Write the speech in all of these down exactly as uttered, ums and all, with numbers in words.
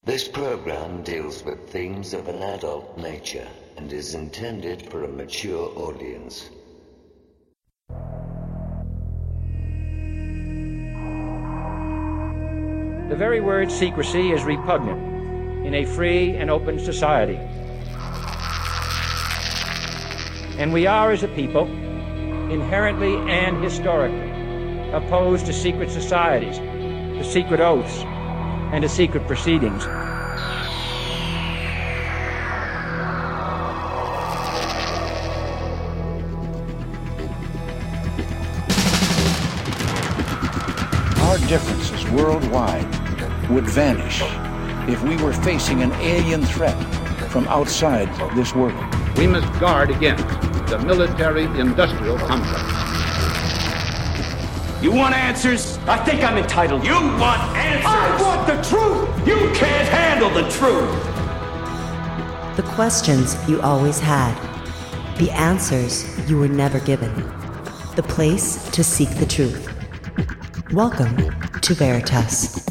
This program deals with themes of an adult nature and is intended for a mature audience. The very word secrecy is repugnant in a free and open society. And we are, as a people, inherently and historically opposed to secret societies, to secret oaths, and to secret proceedings. Our differences worldwide would vanish if we were facing an alien threat from outside this world. We must guard against the military-industrial complex. You want answers? I think I'm entitled. You want answers? I want the truth! You can't handle the truth! The questions you always had. The answers you were never given. The place to seek the truth. Welcome to Veritas.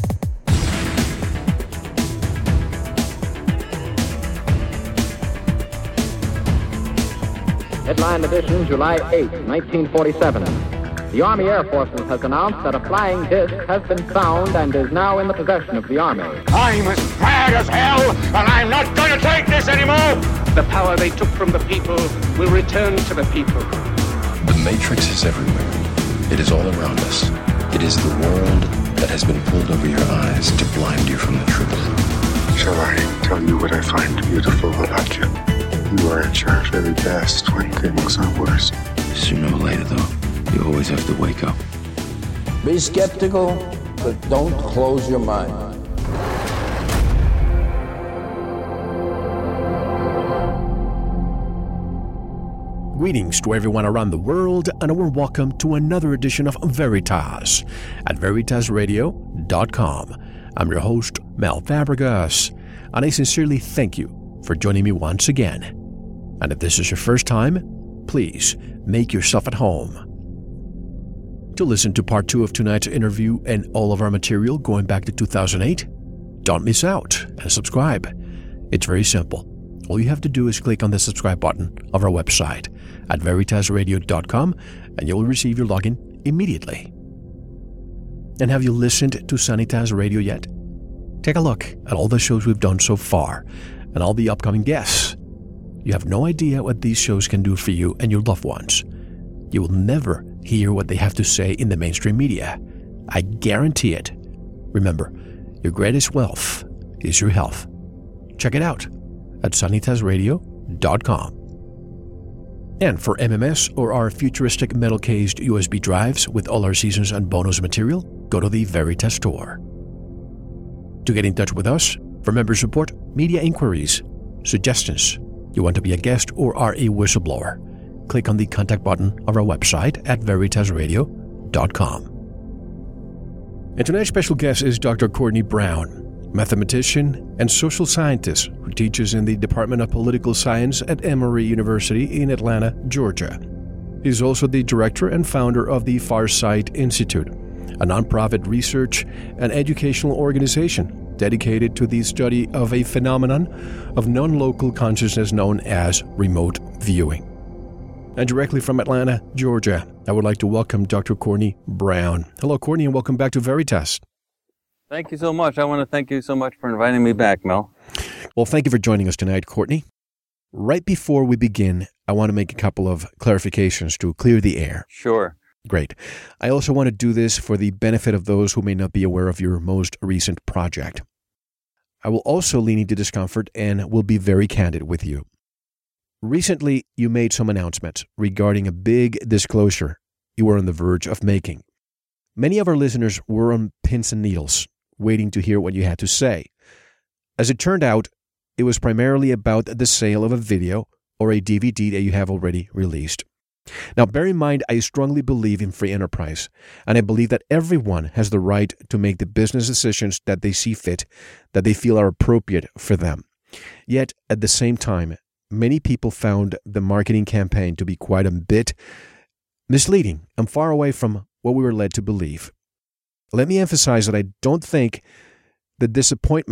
Headline edition, July eighth, nineteen forty-seven. The Army Air Forces has announced that a flying disc has been found and is now in the possession of the Army. I'm as mad as hell, and I'm not going to take this anymore! The power they took from the people will return to the people. The Matrix is everywhere. It is all around us. It is the world that has been pulled over your eyes to blind you from the truth. Shall I tell you what I find beautiful about you? You are at your very best when things are worse. Sooner or later, though, you always have to wake up. Be skeptical, but don't close your mind. Greetings to everyone around the world, and a warm welcome to another edition of Veritas at veritas radio dot com. I'm your host, Mel Fabregas, and I sincerely thank you for joining me once again. And if this is your first time, please make yourself at home. To listen to part two of tonight's interview and all of our material going back to two thousand eight, don't miss out and subscribe. It's very simple. All you have to do is click on the subscribe button of our website at veritas radio dot com and you'll receive your login immediately. And have you listened to Sanitas Radio yet? Take a look at all the shows we've done so far and all the upcoming guests. You have no idea what these shows can do for you and your loved ones. You will never hear what they have to say in the mainstream media. I guarantee it. Remember, your greatest wealth is your health. Check it out at sanitas radio dot com. And for M M S or our futuristic metal-cased U S B drives with all our seasons and bonus material, go to the Veritas store. To get in touch with us, for member support, media inquiries, suggestions, you want to be a guest or are a whistleblower, click on the contact button of our website at veritas radio dot com. And tonight's special guest is Doctor Courtney Brown, mathematician and social scientist who teaches in the Department of Political Science at Emory University in Atlanta, Georgia. He's also the director and founder of the Farsight Institute, a nonprofit research and educational organization dedicated to the study of a phenomenon of non-local consciousness known as remote viewing. And directly from Atlanta, Georgia, I would like to welcome Doctor Courtney Brown. Hello, Courtney, and welcome back to Veritas. Thank you so much. I want to thank you so much for inviting me back, Mel. Well, thank you for joining us tonight, Courtney. Right before we begin, I want to make a couple of clarifications to clear the air. Sure. Great. I also want to do this for the benefit of those who may not be aware of your most recent project. I will also lean into discomfort and will be very candid with you. Recently, you made some announcements regarding a big disclosure you were on the verge of making. Many of our listeners were on pins and needles, waiting to hear what you had to say. As it turned out, it was primarily about the sale of a video or a D V D that you have already released. Now, bear in mind, I strongly believe in free enterprise, and I believe that everyone has the right to make the business decisions that they see fit, that they feel are appropriate for them. Yet, at the same time, many people found the marketing campaign to be quite a bit misleading and far away from what we were led to believe. Let me emphasize that I don't think the disappointment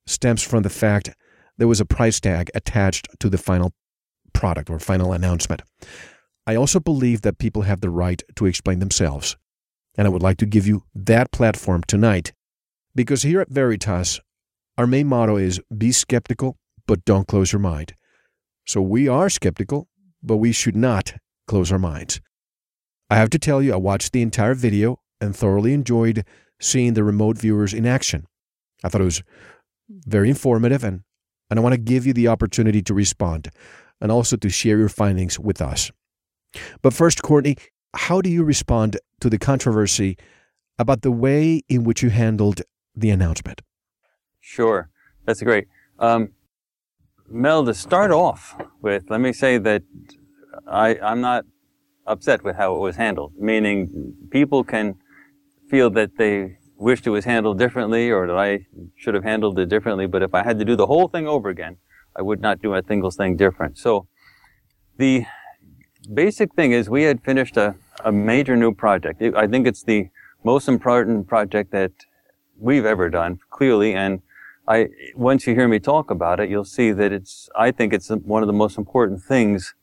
stems from the fact there was a price tag attached to the final product or final announcement. I also believe that people have the right to explain themselves. And I would like to give you that platform tonight, because here at Veritas, our main motto is be skeptical, but don't close your mind. So we are skeptical, but we should not close our minds. I have to tell you, I watched the entire video and thoroughly enjoyed seeing the remote viewers in action. I thought it was very informative, and, and I want to give you the opportunity to respond and also to share your findings with us. But first, Courtney, how do you respond to the controversy about the way in which you handled the announcement? Sure. That's great. Um, Mel, to start off with, let me say that I, I'm not upset with how it was handled, meaning people can feel that they wished it was handled differently or that I should have handled it differently, but if I had to do the whole thing over again, I would not do a single thing different. So the basic thing is we had finished a, a major new project. I think it's the most important project that we've ever done, clearly, and I, once you hear me talk about it, you'll see that it's, I think it's one of the most important things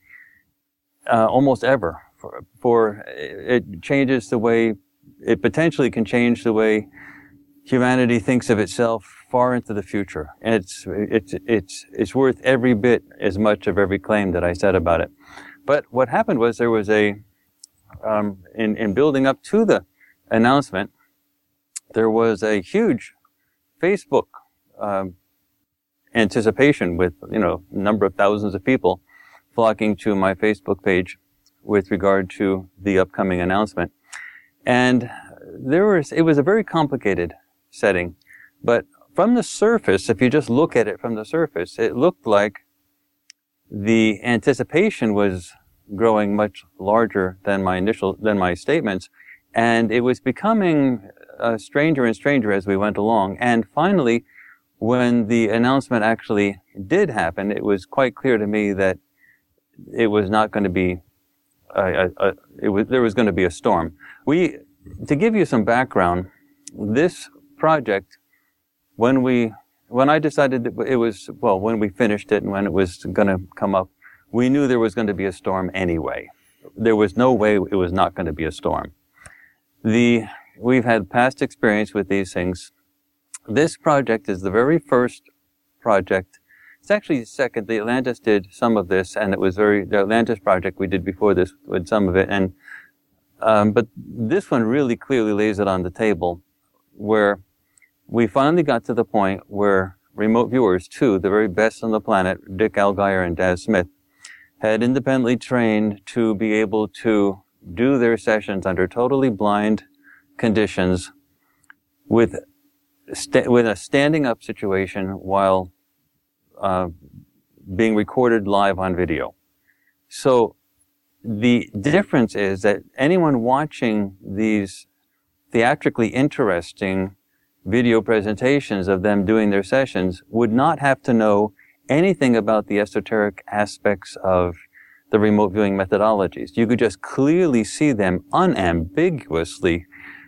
uh, almost ever. For, for it changes the way, it potentially can change the way humanity thinks of itself far into the future. And it's, it's, it's, it's worth every bit as much of every claim that I said about it. But what happened was there was a, um, in, in building up to the announcement, there was a huge Facebook um, anticipation with, you know, a number of thousands of people flocking to my Facebook page with regard to the upcoming announcement. And there was, it was a very complicated setting, but from the surface, if you just look at it from the surface, it looked like the anticipation was growing much larger than my initial, than my statements, and it was becoming uh, stranger and stranger as we went along. And finally, when the announcement actually did happen, it was quite clear to me that it was not going to be, uh, a, a, it was, there was going to be a storm. We, to give you some background, this project, when we, when I decided that it was, well, when we finished it and when it was going to come up, we knew there was going to be a storm anyway. There was no way it was not going to be a storm. The, we've had past experience with these things. This project is the very first project. It's actually the second. The Atlantis did some of this, and it was very, the Atlantis project we did before this with some of it. And, um, but this one really clearly lays it on the table where we finally got to the point where remote viewers, too, the very best on the planet, Dick Allgaier and Daz Smith, had independently trained to be able to do their sessions under totally blind conditions with sta- with a standing up situation while uh, being recorded live on video. So the difference is that anyone watching these theatrically interesting video presentations of them doing their sessions would not have to know anything about the esoteric aspects of the remote viewing methodologies. You could just clearly see them unambiguously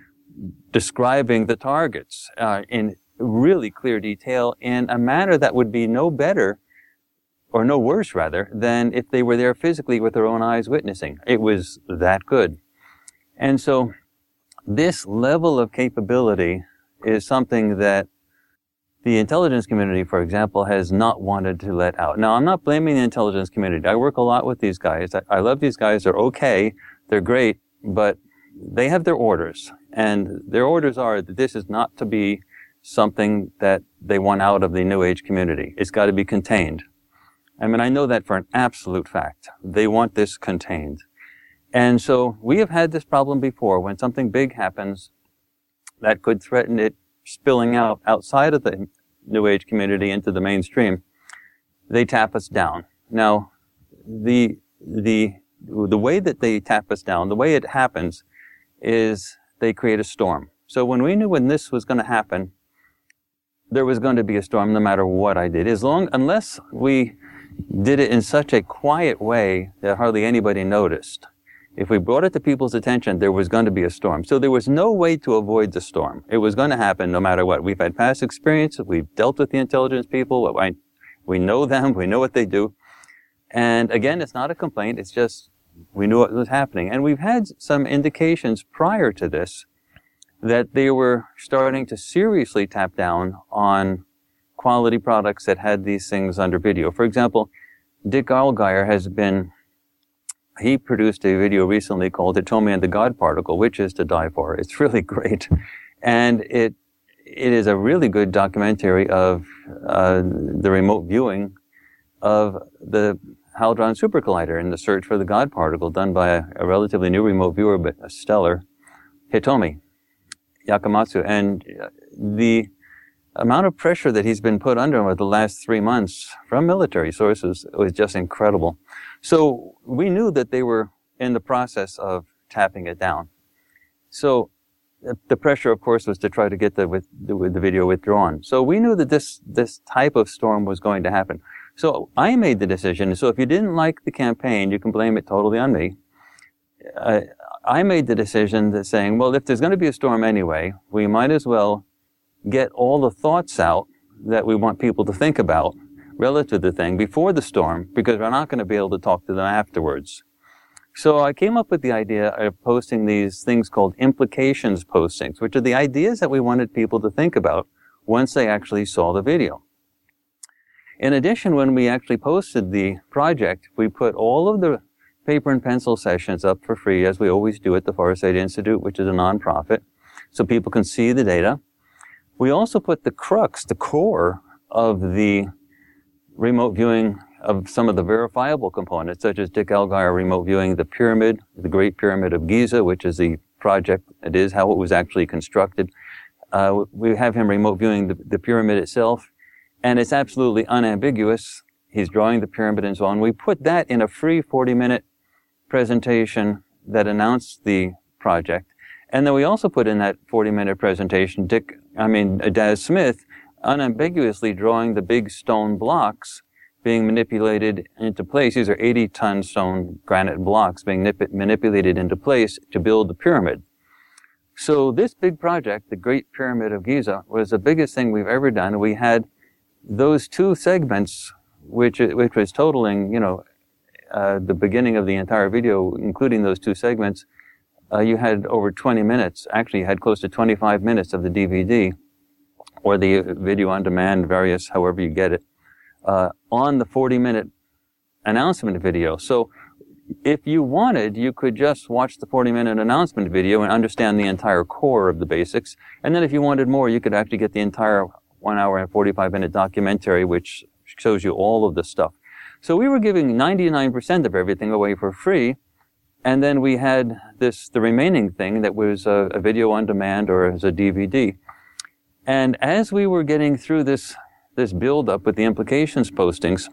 describing the targets uh, in really clear detail in a manner that would be no better, or no worse rather, than if they were there physically with their own eyes witnessing. It was that good. And so this level of capability is something that the intelligence community, for example, has not wanted to let out. Now, I'm not blaming the intelligence community. I work a lot with these guys. I, I love these guys. They're okay. They're great. But they have their orders. And their orders are that this is not to be something that they want out of the New Age community. It's got to be contained. I mean, I know that for an absolute fact. They want this contained. And so we have had this problem before. When something big happens that could threaten it spilling out outside of the New Age community into the mainstream, they tap us down. Now, the, the, the way that they tap us down, the way it happens is they create a storm. So when we knew when this was going to happen, there was going to be a storm no matter what I did. As long, unless we did it in such a quiet way that hardly anybody noticed, if we brought it to people's attention, there was going to be a storm. So there was no way to avoid the storm. It was going to happen no matter what. We've had past experience. We've dealt with the intelligence people. We know them. We know what they do. And again, it's not a complaint. It's just we knew what was happening. And we've had some indications prior to this that they were starting to seriously tap down on quality products that had these things under video. For example, Dick Allgaier has been, he produced a video recently called Hitomi and the God Particle, which is to die for. It's really great. And it, it is a really good documentary of uh, the remote viewing of the Hadron Super Collider in the search for the God Particle done by a, a relatively new remote viewer, but a stellar, Hitomi Yakamatsu. And the amount of pressure that he's been put under over the last three months from military sources was just incredible. So we knew that they were in the process of tapping it down. So the pressure, of course, was to try to get the, with, the, the video withdrawn. So we knew that this, this type of storm was going to happen. So I made the decision. So if you didn't like the campaign, you can blame it totally on me. Uh, I made the decision that saying, well, if there's going to be a storm anyway, we might as well get all the thoughts out that we want people to think about relative to the thing before the storm, because we're not going to be able to talk to them afterwards. So I came up with the idea of posting these things called implications postings, which are the ideas that we wanted people to think about once they actually saw the video. In addition, when we actually posted the project, we put all of the paper and pencil sessions up for free, as we always do at the Farsight Institute, which is a nonprofit, so people can see the data. We also put the crux, the core of the remote viewing of some of the verifiable components, such as Dick Allgaier remote viewing the pyramid, the Great Pyramid of Giza, which is the project, it is how it was actually constructed. Uh, we have him remote viewing the, the pyramid itself, and it's absolutely unambiguous. He's drawing the pyramid and so on. We put that in a free forty-minute presentation that announced the project. And then we also put in that forty-minute presentation, Dick, I mean, Daz Smith, unambiguously drawing the big stone blocks being manipulated into place. These are eighty-ton stone granite blocks being nip- manipulated into place to build the pyramid. So this big project, the Great Pyramid of Giza, was the biggest thing we've ever done. We had those two segments, which which was totaling, you know, uh, the beginning of the entire video, including those two segments. Uh, you had over twenty minutes. Actually, you had close to twenty-five minutes of the D V D, or the video on demand, various, however you get it, uh, on the forty-minute announcement video. So if you wanted, you could just watch the forty-minute announcement video and understand the entire core of the basics. And then if you wanted more, you could actually get the entire one hour and forty-five minute documentary, which shows you all of the stuff. So we were giving ninety-nine percent of everything away for free. And then we had this, the remaining thing that was a, a video on demand or as a D V D. And as we were getting through this, this build up with the implications postings,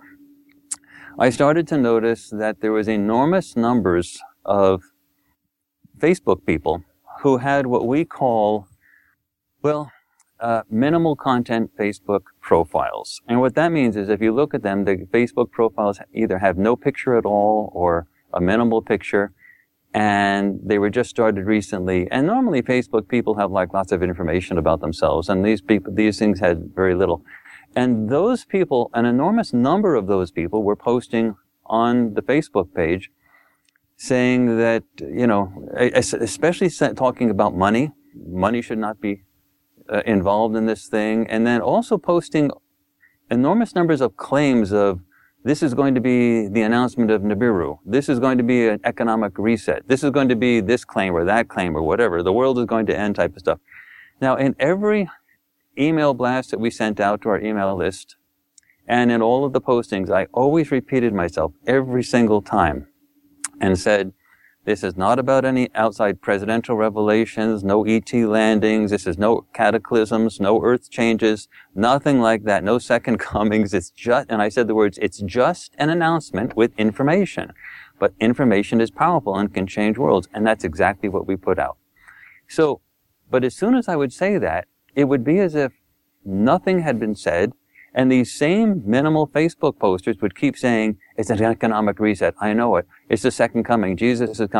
I started to notice that there was enormous numbers of Facebook people who had what we call, well, uh, minimal content Facebook profiles. And what that means is if you look at them, the Facebook profiles either have no picture at all or a minimal picture, and they were just started recently. And normally Facebook people have like lots of information about themselves, and these people, these things had very little. And those people, an enormous number of those people were posting on the Facebook page saying that, you know, especially talking about money. Money should not be uh, involved in this thing. And then also posting enormous numbers of claims of, this is going to be the announcement of Nibiru. This is going to be an economic reset. This is going to be this claim or that claim or whatever. The world is going to end type of stuff. Now, in every email blast that we sent out to our email list, and in all of the postings, I always repeated myself every single time and said, this is not about any outside presidential revelations, no E T landings, this is no cataclysms, no earth changes, nothing like that, no second comings. It's just, and I said the words, it's just an announcement with information. But information is powerful and can change worlds, and that's exactly what we put out. So, but as soon as I would say that, it would be as if nothing had been said, and these same minimal Facebook posters would keep saying, it's an economic reset. I know it. It's the second coming. Jesus is coming.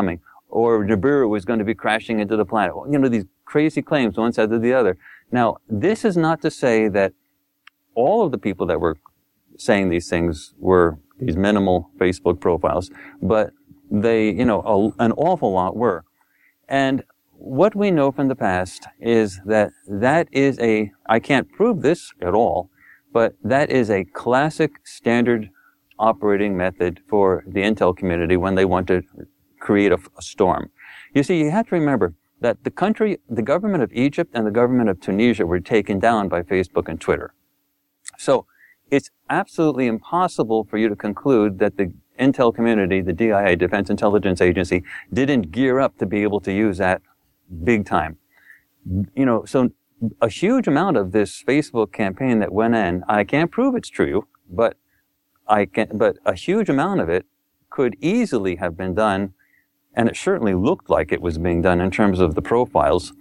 or Nibiru was going to be crashing into the planet. You know, these crazy claims, one side to the other. Now, this is not to say that all of the people that were saying these things were these minimal Facebook profiles, but they, you know, a, an awful lot were. And what we know from the past is that that is a, I can't prove this at all, but that is a classic standard operating method for the intel community when they want to create a, a storm. You see, you have to remember that the country, the government of Egypt and the government of Tunisia were taken down by Facebook and Twitter. So it's absolutely impossible for you to conclude that the intel community, the D I A, Defense Intelligence Agency, didn't gear up to be able to use that big time. You know, so a huge amount of this Facebook campaign that went in, I can't prove it's true, but I can, but a huge amount of it could easily have been done, and it certainly looked like it was being done in terms of the profiles,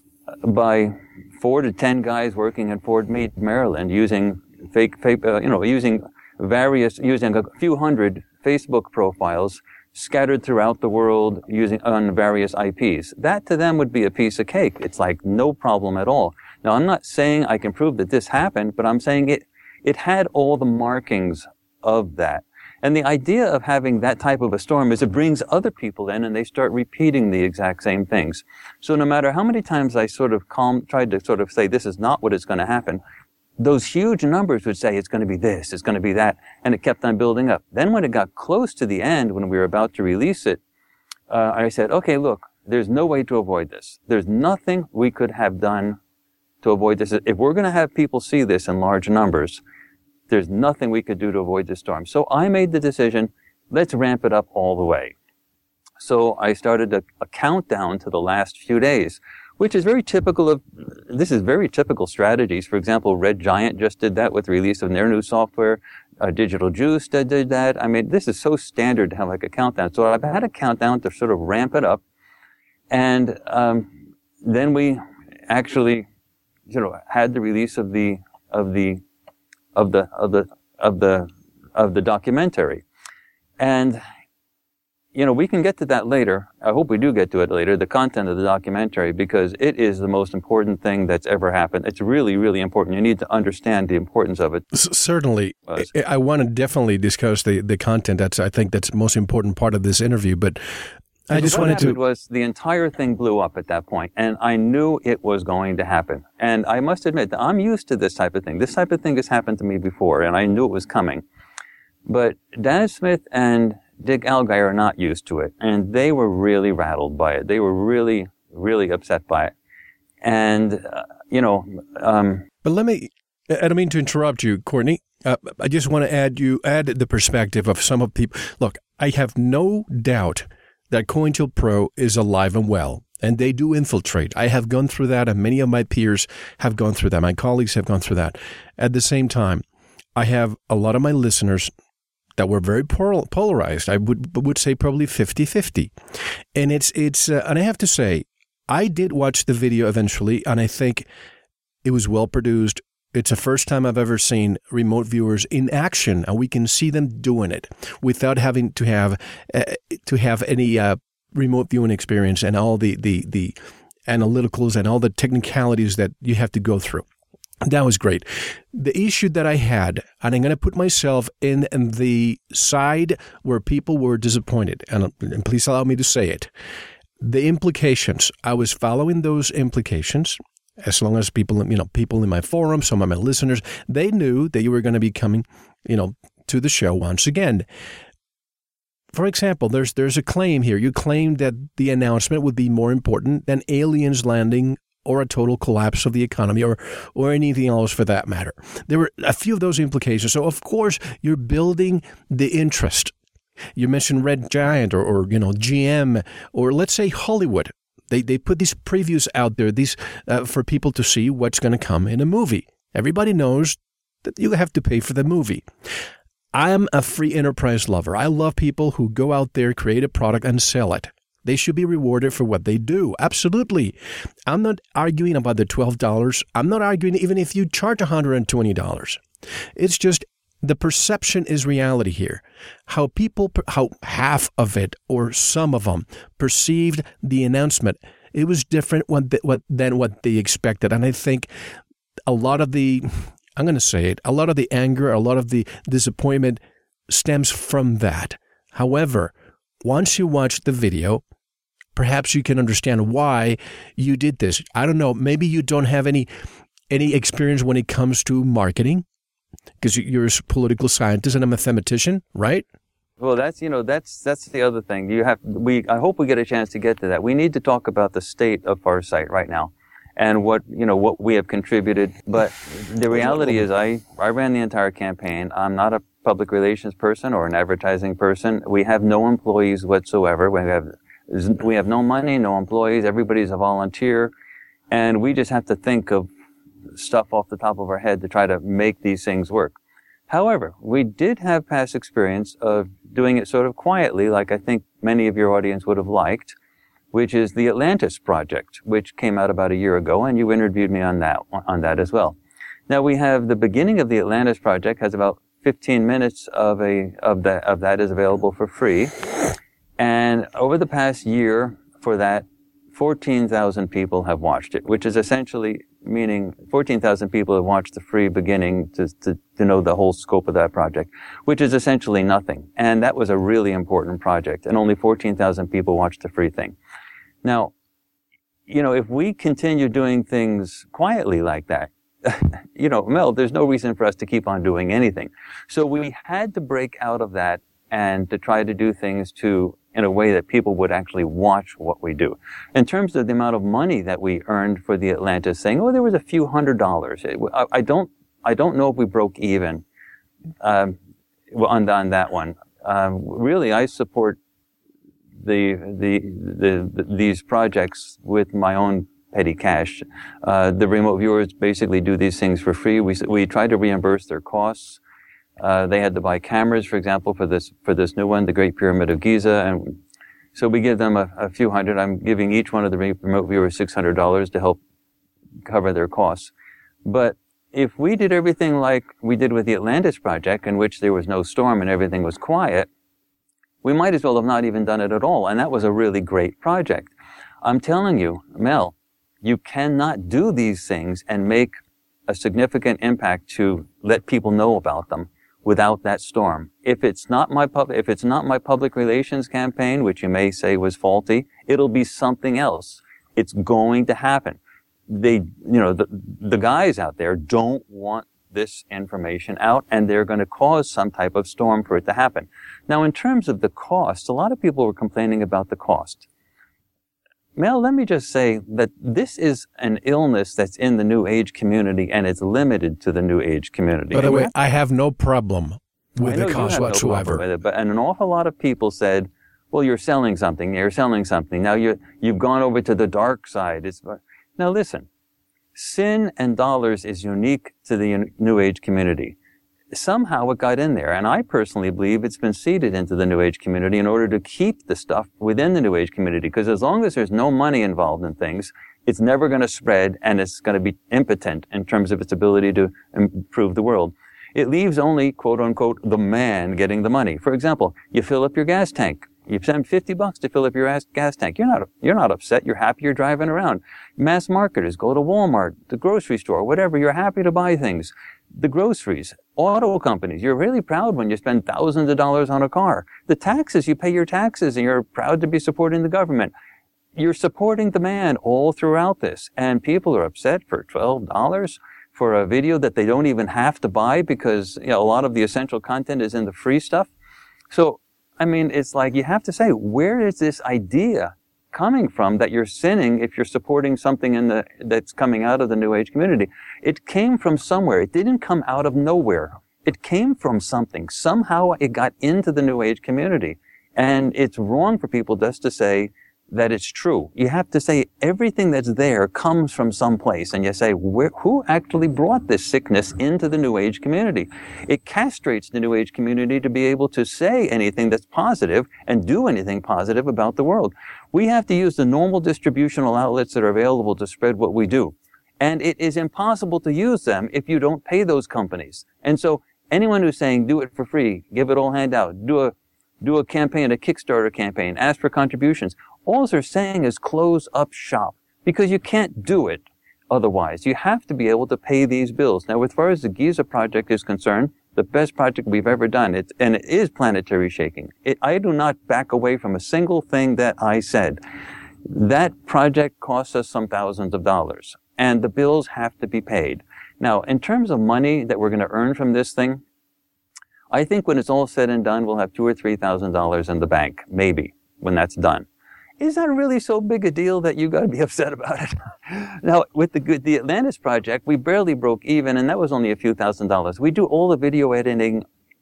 by four to ten guys working in Fort Meade, Maryland, using fake, fake uh, you know, using various, using a few hundred Facebook profiles scattered throughout the world using on various I Ps. That to them would be a piece of cake. It's like no problem at all. Now, I'm not saying I can prove that this happened, but I'm saying it, it had all the markings of that. And the idea of having that type of a storm is it brings other people in and they start repeating the exact same things. So no matter how many times I sort of calm, tried to sort of say this is not what is going to happen, those huge numbers would say it's going to be this, it's going to be that, and it kept on building up. Then when it got close to the end, when we were about to release it, uh, I said, okay, look, there's no way to avoid this. There's nothing we could have done to avoid this. If we're going to have people see this in large numbers, there's nothing we could do to avoid this storm. So I made the decision, let's ramp it up all the way. So I started a, a countdown to the last few days, which is very typical of, this is very typical strategies. For example, Red Giant just did that with the release of their new software. Uh, Digital Juice did, did that. I mean, this is so standard to have like a countdown. So I've had a countdown to sort of ramp it up. And um, then we actually, you know, had the release of the, of the, of the, of the, of the, of the documentary. And, you know, we can get to that later. I hope we do get to it later, the content of the documentary, because it is the most important thing that's ever happened. It's really, really important. You need to understand the importance of it. S- certainly. I, I want to definitely discuss the, the content. That's, I think that's the most important part of this interview, but I just what wanted to... What happened was the entire thing blew up at that point, and I knew it was going to happen. And I must admit that I'm used to this type of thing. This type of thing has happened to me before, and I knew it was coming. But Dan Smith and Dick Allgeier are not used to it, and they were really rattled by it. They were really, really upset by it. And, uh, you know... Um, but let me... I don't mean to interrupt you, Courtney. Uh, I just want to add you add the perspective of some of people. Look, I have no doubt that COINTELPRO is alive and well, and they do infiltrate. I have gone through that, and many of my peers have gone through that. My colleagues have gone through that. At the same time, I have a lot of my listeners that were very polarized. I would would say probably fifty-fifty. And it's it's uh, and I have to say, I did watch the video eventually, and I think it was well produced. It's the first time I've ever seen remote viewers in action, and we can see them doing it without having to have uh, to have any uh, remote viewing experience and all the, the, the analyticals and all the technicalities that you have to go through. That was great. The issue that I had, and I'm going to put myself in, in the side where people were disappointed, and, and please allow me to say it, the implications. I was following those implications. As long as people, you know, people in my forum, some of my listeners, they knew that you were going to be coming, you know, to the show once again. For example, there's there's a claim here. You claimed that the announcement would be more important than aliens landing or a total collapse of the economy or or anything else for that matter. There were a few of those implications. So, of course, you're building the interest. You mentioned Red Giant or, or you know, G M or let's say Hollywood. They they put these previews out there these uh, for people to see what's going to come in a movie. Everybody knows that you have to pay for the movie. I am a free enterprise lover. I love people who go out there, create a product, and sell it. They should be rewarded for what they do. Absolutely. I'm not arguing about the twelve dollars. I'm not arguing even if you charge one hundred twenty dollars. It's just the perception is reality here. How people, how half of it or some of them perceived the announcement, it was different than what they expected. And I think a lot of the, I'm going to say it, a lot of the anger, a lot of the disappointment stems from that. However, once you watch the video, perhaps you can understand why you did this. I don't know, maybe you don't have any any experience when it comes to marketing, because you're a political scientist and a mathematician, right? Well, that's, you know, that's that's the other thing. You have we I hope we get a chance to get to that. We need to talk about the state of Farsight right now and what, you know, what we have contributed. But the reality is I I ran the entire campaign. I'm not a public relations person or an advertising person. We have no employees whatsoever. We have we have no money, no employees. Everybody's a volunteer, and we just have to think of stuff off the top of our head to try to make these things work. However, we did have past experience of doing it sort of quietly, like I think many of your audience would have liked, which is the Atlantis Project, which came out about a year ago, and you interviewed me on that on that as well. Now we have the beginning of the Atlantis Project has about fifteen minutes of a of that of that is available for free, and over the past year for that, fourteen thousand people have watched it, which is essentially meaning fourteen thousand people have watched the free beginning to, to, to know the whole scope of that project, which is essentially nothing. And that was a really important project, and only fourteen thousand people watched the free thing. Now, you know, if we continue doing things quietly like that, you know, Mel, there's no reason for us to keep on doing anything. So we had to break out of that and to try to do things to in a way that people would actually watch what we do. In terms of the amount of money that we earned for the Atlantis thing, oh, there was a few hundred dollars. I, I don't, I don't know if we broke even um, on on that one. Um, really, I support the, the the the these projects with my own petty cash. Uh, the remote viewers basically do these things for free. We we try to reimburse their costs. Uh, they had to buy cameras, for example, for this, for this new one, the Great Pyramid of Giza. And so we give them a, a few hundred. I'm giving each one of the remote viewers six hundred dollars to help cover their costs. But if we did everything like we did with the Atlantis Project, in which there was no storm and everything was quiet, we might as well have not even done it at all. And that was a really great project. I'm telling you, Mel, you cannot do these things and make a significant impact to let people know about them without that storm. If it's not my pub, if it's not my public relations campaign, which you may say was faulty, it'll be something else. It's going to happen. They, you know, the, the guys out there don't want this information out, and they're going to cause some type of storm for it to happen. Now, in terms of the cost, a lot of people were complaining about the cost. Mel, let me just say that this is an illness that's in the New Age community, and it's limited to the New Age community. By the way, I have no problem with the cost whatsoever. No with it, but and an awful lot of people said, "Well, you're selling something. You're selling something. Now you you've gone over to the dark side." It's, now listen, sin and dollars is unique to the New Age community. Somehow it got in there, and I personally believe it's been seeded into the New Age community in order to keep the stuff within the New Age community, because as long as there's no money involved in things, it's never going to spread, and it's going to be impotent in terms of its ability to improve the world. It leaves only, quote unquote, the man getting the money. For example, you fill up your gas tank. You spend fifty bucks to fill up your gas tank. You're not, you're not upset. You're happy you're driving around. Mass marketers go to Walmart, the grocery store, whatever. You're happy to buy things. The groceries, auto companies, you're really proud when you spend thousands of dollars on a car. The taxes, you pay your taxes and you're proud to be supporting the government. You're supporting the man all throughout this. And people are upset for twelve dollars for a video that they don't even have to buy because, you know, a lot of the essential content is in the free stuff. So, I mean, it's like you have to say, where is this idea coming from that you're sinning if you're supporting something in the that's coming out of the New Age community? It came from somewhere. It didn't come out of nowhere. It came from something. Somehow it got into the New Age community. And it's wrong for people just to say that it's true. You have to say everything that's there comes from someplace, and you say, where, who actually brought this sickness into the New Age community? It castrates the New Age community to be able to say anything that's positive and do anything positive about the world. We have to use the normal distributional outlets that are available to spread what we do. And it is impossible to use them if you don't pay those companies. And so anyone who's saying do it for free, give it all handout, do a do a campaign, a Kickstarter campaign, ask for contributions, all they're saying is close up shop, because you can't do it otherwise. You have to be able to pay these bills. Now, as far as the Giza project is concerned, the best project we've ever done, it's, and it is planetary shaking. It, I do not back away from a single thing that I said. That project costs us some thousands of dollars, and the bills have to be paid. Now, in terms of money that we're going to earn from this thing, I think when it's all said and done, we'll have two or three thousand dollars in the bank, maybe, when that's done. Is that really so big a deal that you got to be upset about it? Now, with the the Atlantis project, we barely broke even, and that was only a few thousand dollars. We do all the video editing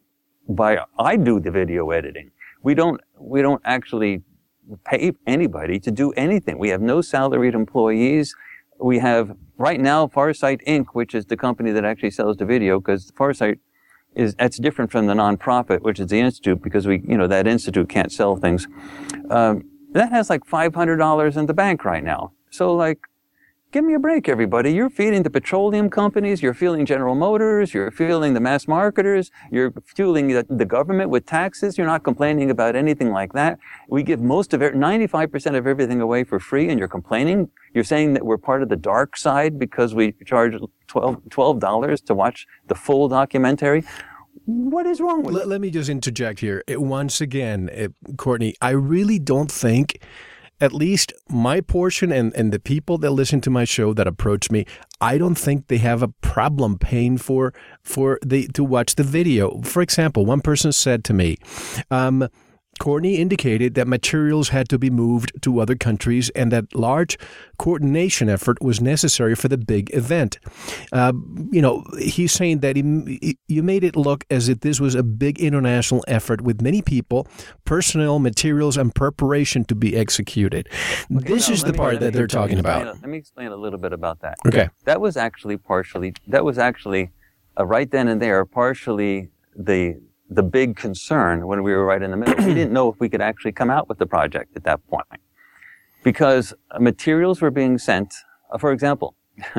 by I do the video editing. We don't we don't actually pay anybody to do anything. We have no salaried employees. We have right now Farsight Incorporated, which is the company that actually sells the video, because Farsight is that's different from the nonprofit, which is the institute, because we you know that institute can't sell things. Um, that has like five hundred dollars in the bank right now. So like, give me a break, everybody. You're feeding the petroleum companies, you're fueling General Motors, you're fueling the mass marketers, you're fueling the, the government with taxes. You're not complaining about anything like that. We give most of it, ninety-five percent of everything away for free, and you're complaining. You're saying that we're part of the dark side because we charge twelve dollars to watch the full documentary. What is wrong with let, it? Let me just interject here. Once again, Courtney, I really don't think, at least my portion and, and the people that listen to my show that approach me, I don't think they have a problem paying for for the to watch the video. For example, one person said to me, um, Courtney indicated that materials had to be moved to other countries and that large coordination effort was necessary for the big event. Uh, you know, he's saying that he, you made it look as if this was a big international effort with many people, personnel, materials, and preparation to be executed. Okay, this no, is the me, part that they're talking about. A, let me explain a little bit about that. Okay. That was actually partially, that was actually uh, right then and there, partially the the big concern when we were right in the middle. We didn't know if we could actually come out with the project at that point, because materials were being sent. Uh, for example,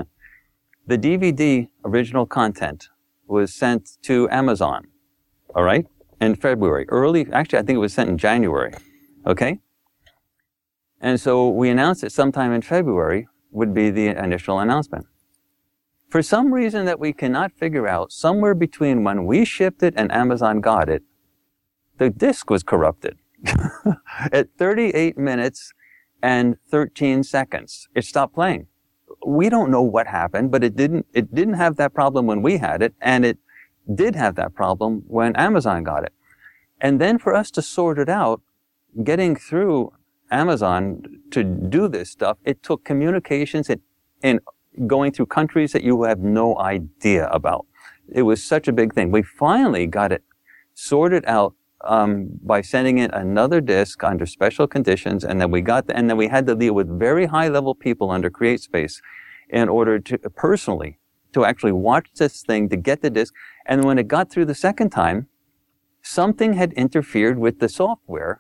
the D V D original content was sent to Amazon, all right, in February. Early, actually, I think it was sent in January, okay? And so we announced it sometime in February would be the initial announcement. For some reason that we cannot figure out, somewhere between when we shipped it and Amazon got it, the disc was corrupted. At thirty-eight minutes and thirteen seconds, it stopped playing. We don't know what happened, but it didn't, it didn't have that problem when we had it, and it did have that problem when Amazon got it. And then for us to sort it out, getting through Amazon to do this stuff, it took communications in, in going through countries that you have no idea about. It was such a big thing. We finally got it sorted out um, by sending in another disc under special conditions, and then we got the, and then we had to deal with very high level people under CreateSpace in order to personally to actually watch this thing to get the disc. And when it got through the second time, something had interfered with the software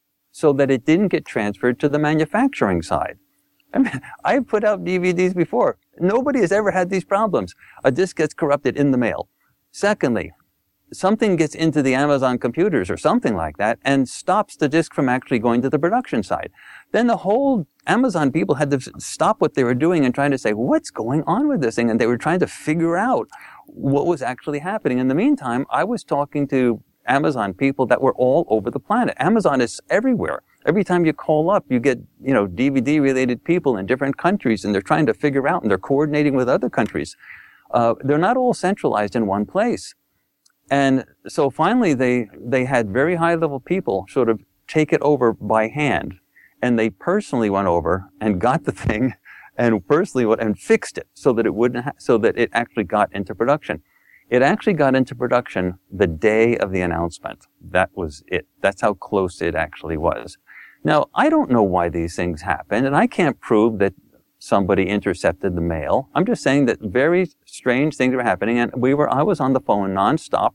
so that it didn't get transferred to the manufacturing side. I mean, I've put out D V Ds before. Nobody has ever had these problems. A disc gets corrupted in the mail. Secondly, something gets into the Amazon computers or something like that and stops the disc from actually going to the production side. Then the whole Amazon people had to stop what they were doing and trying to say, what's going on with this thing? And they were trying to figure out what was actually happening. In the meantime, I was talking to Amazon people that were all over the planet. Amazon is everywhere. Every time you call up, you get, you know, D V D-related people in different countries, and they're trying to figure out, and they're coordinating with other countries. Uh, they're not all centralized in one place. And so finally, they, they had very high-level people sort of take it over by hand, and they personally went over and got the thing, and personally went and fixed it so that it wouldn't, ha- so that it actually got into production. It actually got into production the day of the announcement. That was it. That's how close it actually was. Now, I don't know why these things happen, and I can't prove that somebody intercepted the mail. I'm just saying that very strange things were happening, and we were, I was on the phone nonstop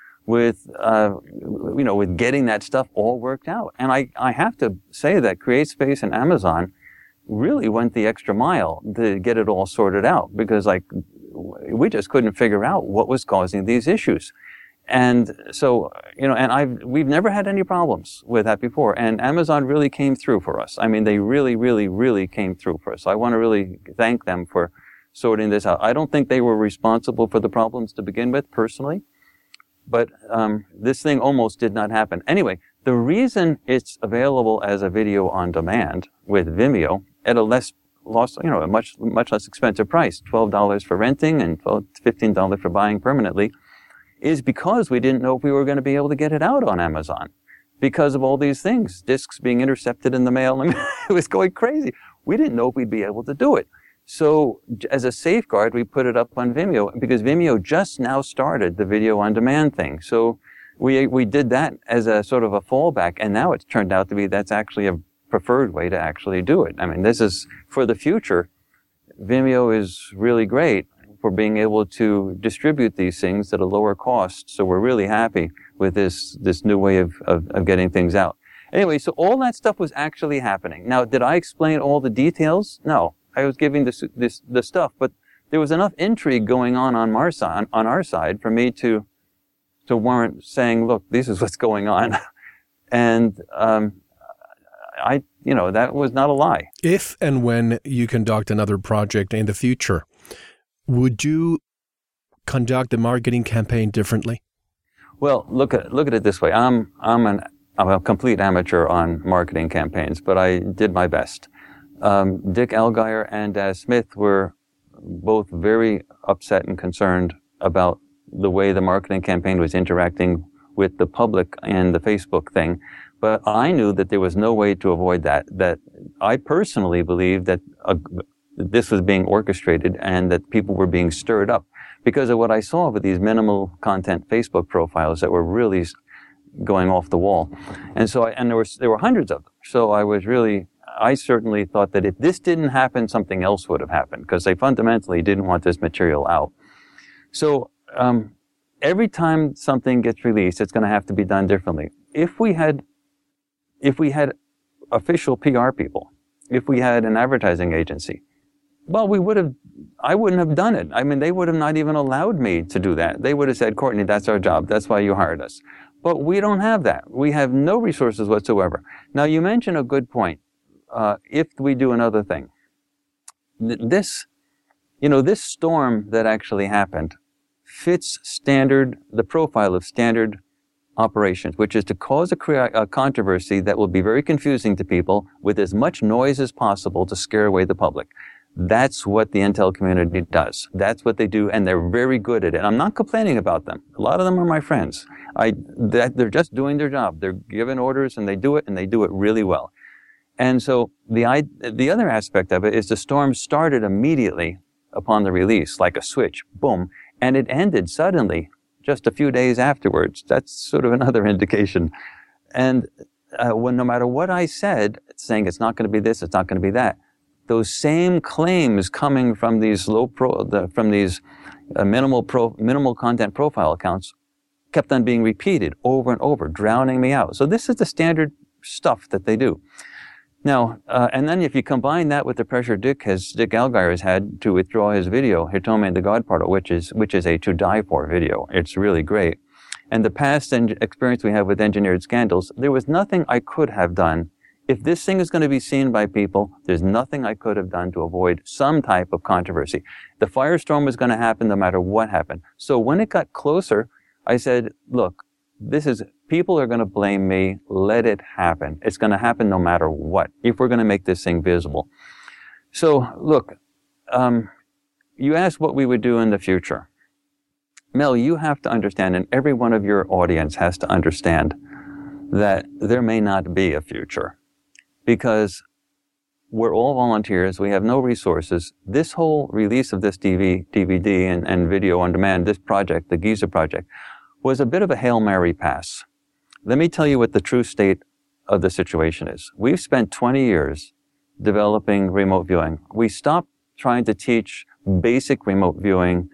with, uh, you know, with getting that stuff all worked out. And I, I have to say that CreateSpace and Amazon really went the extra mile to get it all sorted out, because like, we just couldn't figure out what was causing these issues. And so, you know, and I've, we've never had any problems with that before. And Amazon really came through for us. I mean, they really, really, really came through for us. So I want to really thank them for sorting this out. I don't think they were responsible for the problems to begin with, personally. But um, this thing almost did not happen. Anyway, the reason it's available as a video on demand with Vimeo at a less, loss, you know, a much, much less expensive price, twelve dollars for renting and fifteen dollars for buying permanently, is because we didn't know if we were going to be able to get it out on Amazon because of all these things, discs being intercepted in the mail. I mean, it was going crazy. We didn't know if we'd be able to do it. So as a safeguard, we put it up on Vimeo because Vimeo just now started the video on demand thing. So we we did that as a sort of a fallback, and now it's turned out to be that's actually a preferred way to actually do it. I mean, this is for the future. Vimeo is really great for being able to distribute these things at a lower cost. So we're really happy with this, this new way of, of, of getting things out. Anyway, so all that stuff was actually happening. Now, did I explain all the details? No. I was giving this, this, the stuff, but there was enough intrigue going on on our side, on our side for me to, to warrant saying, look, this is what's going on. And, um, I, you know, that was not a lie. If and when you conduct another project in the future, would you conduct the marketing campaign differently? Well, look at look at it this way. I'm I'm an I'm a complete amateur on marketing campaigns, but I did my best. Um, Dick Allgaier and Daz Smith were both very upset and concerned about the way the marketing campaign was interacting with the public and the Facebook thing. But I knew that there was no way to avoid that. That I personally believed that a, this was being orchestrated and that people were being stirred up because of what I saw with these minimal content Facebook profiles that were really going off the wall. And so, I, and there were, there were hundreds of them. So I was really, I certainly thought that if this didn't happen, something else would have happened because they fundamentally didn't want this material out. So, um, every time something gets released, it's going to have to be done differently. If we had, if we had official P R people, if we had an advertising agency, well, we would have, I wouldn't have done it. I mean, they would have not even allowed me to do that. They would have said, Courtney, that's our job. That's why you hired us. But we don't have that. We have no resources whatsoever. Now, you mentioned a good point. Uh, if we do another thing, this, you know, this storm that actually happened fits standard, the profile of standard operations, which is to cause a, cre- a controversy that will be very confusing to people with as much noise as possible to scare away the public. That's what the intel community does. That's what they do, and they're very good at it. I'm not complaining about them. A lot of them are my friends. I, that, they're just doing their job. They're given orders, and they do it, and they do it really well. And so the I, the other aspect of it is the storm started immediately upon the release, like a switch, boom, and it ended suddenly just a few days afterwards. That's sort of another indication. And uh, when no matter what I said, saying it's not going to be this, it's not going to be that, those same claims coming from these low pro, the, from these uh, minimal pro, minimal content profile accounts kept on being repeated over and over, drowning me out. So this is the standard stuff that they do. Now, uh, and then if you combine that with the pressure Dick has, Dick Allgaier has had to withdraw his video, Hitome and the God Portal, which is, which is a to die for video. It's really great. And the past en- experience we have with engineered scandals, there was nothing I could have done. If this thing is going to be seen by people, there's nothing I could have done to avoid some type of controversy. The firestorm was going to happen no matter what happened. So when it got closer, I said, look, this is, people are going to blame me. Let it happen. It's going to happen no matter what, if we're going to make this thing visible. So look, um, you asked what we would do in the future. Mel, you have to understand, and every one of your audience has to understand that there may not be a future. Because we're all volunteers, we have no resources. This whole release of this D V D and, and video on demand, this project, the Giza project, was a bit of a Hail Mary pass. Let me tell you what the true state of the situation is. We've spent twenty years developing remote viewing. We stopped trying to teach basic remote viewing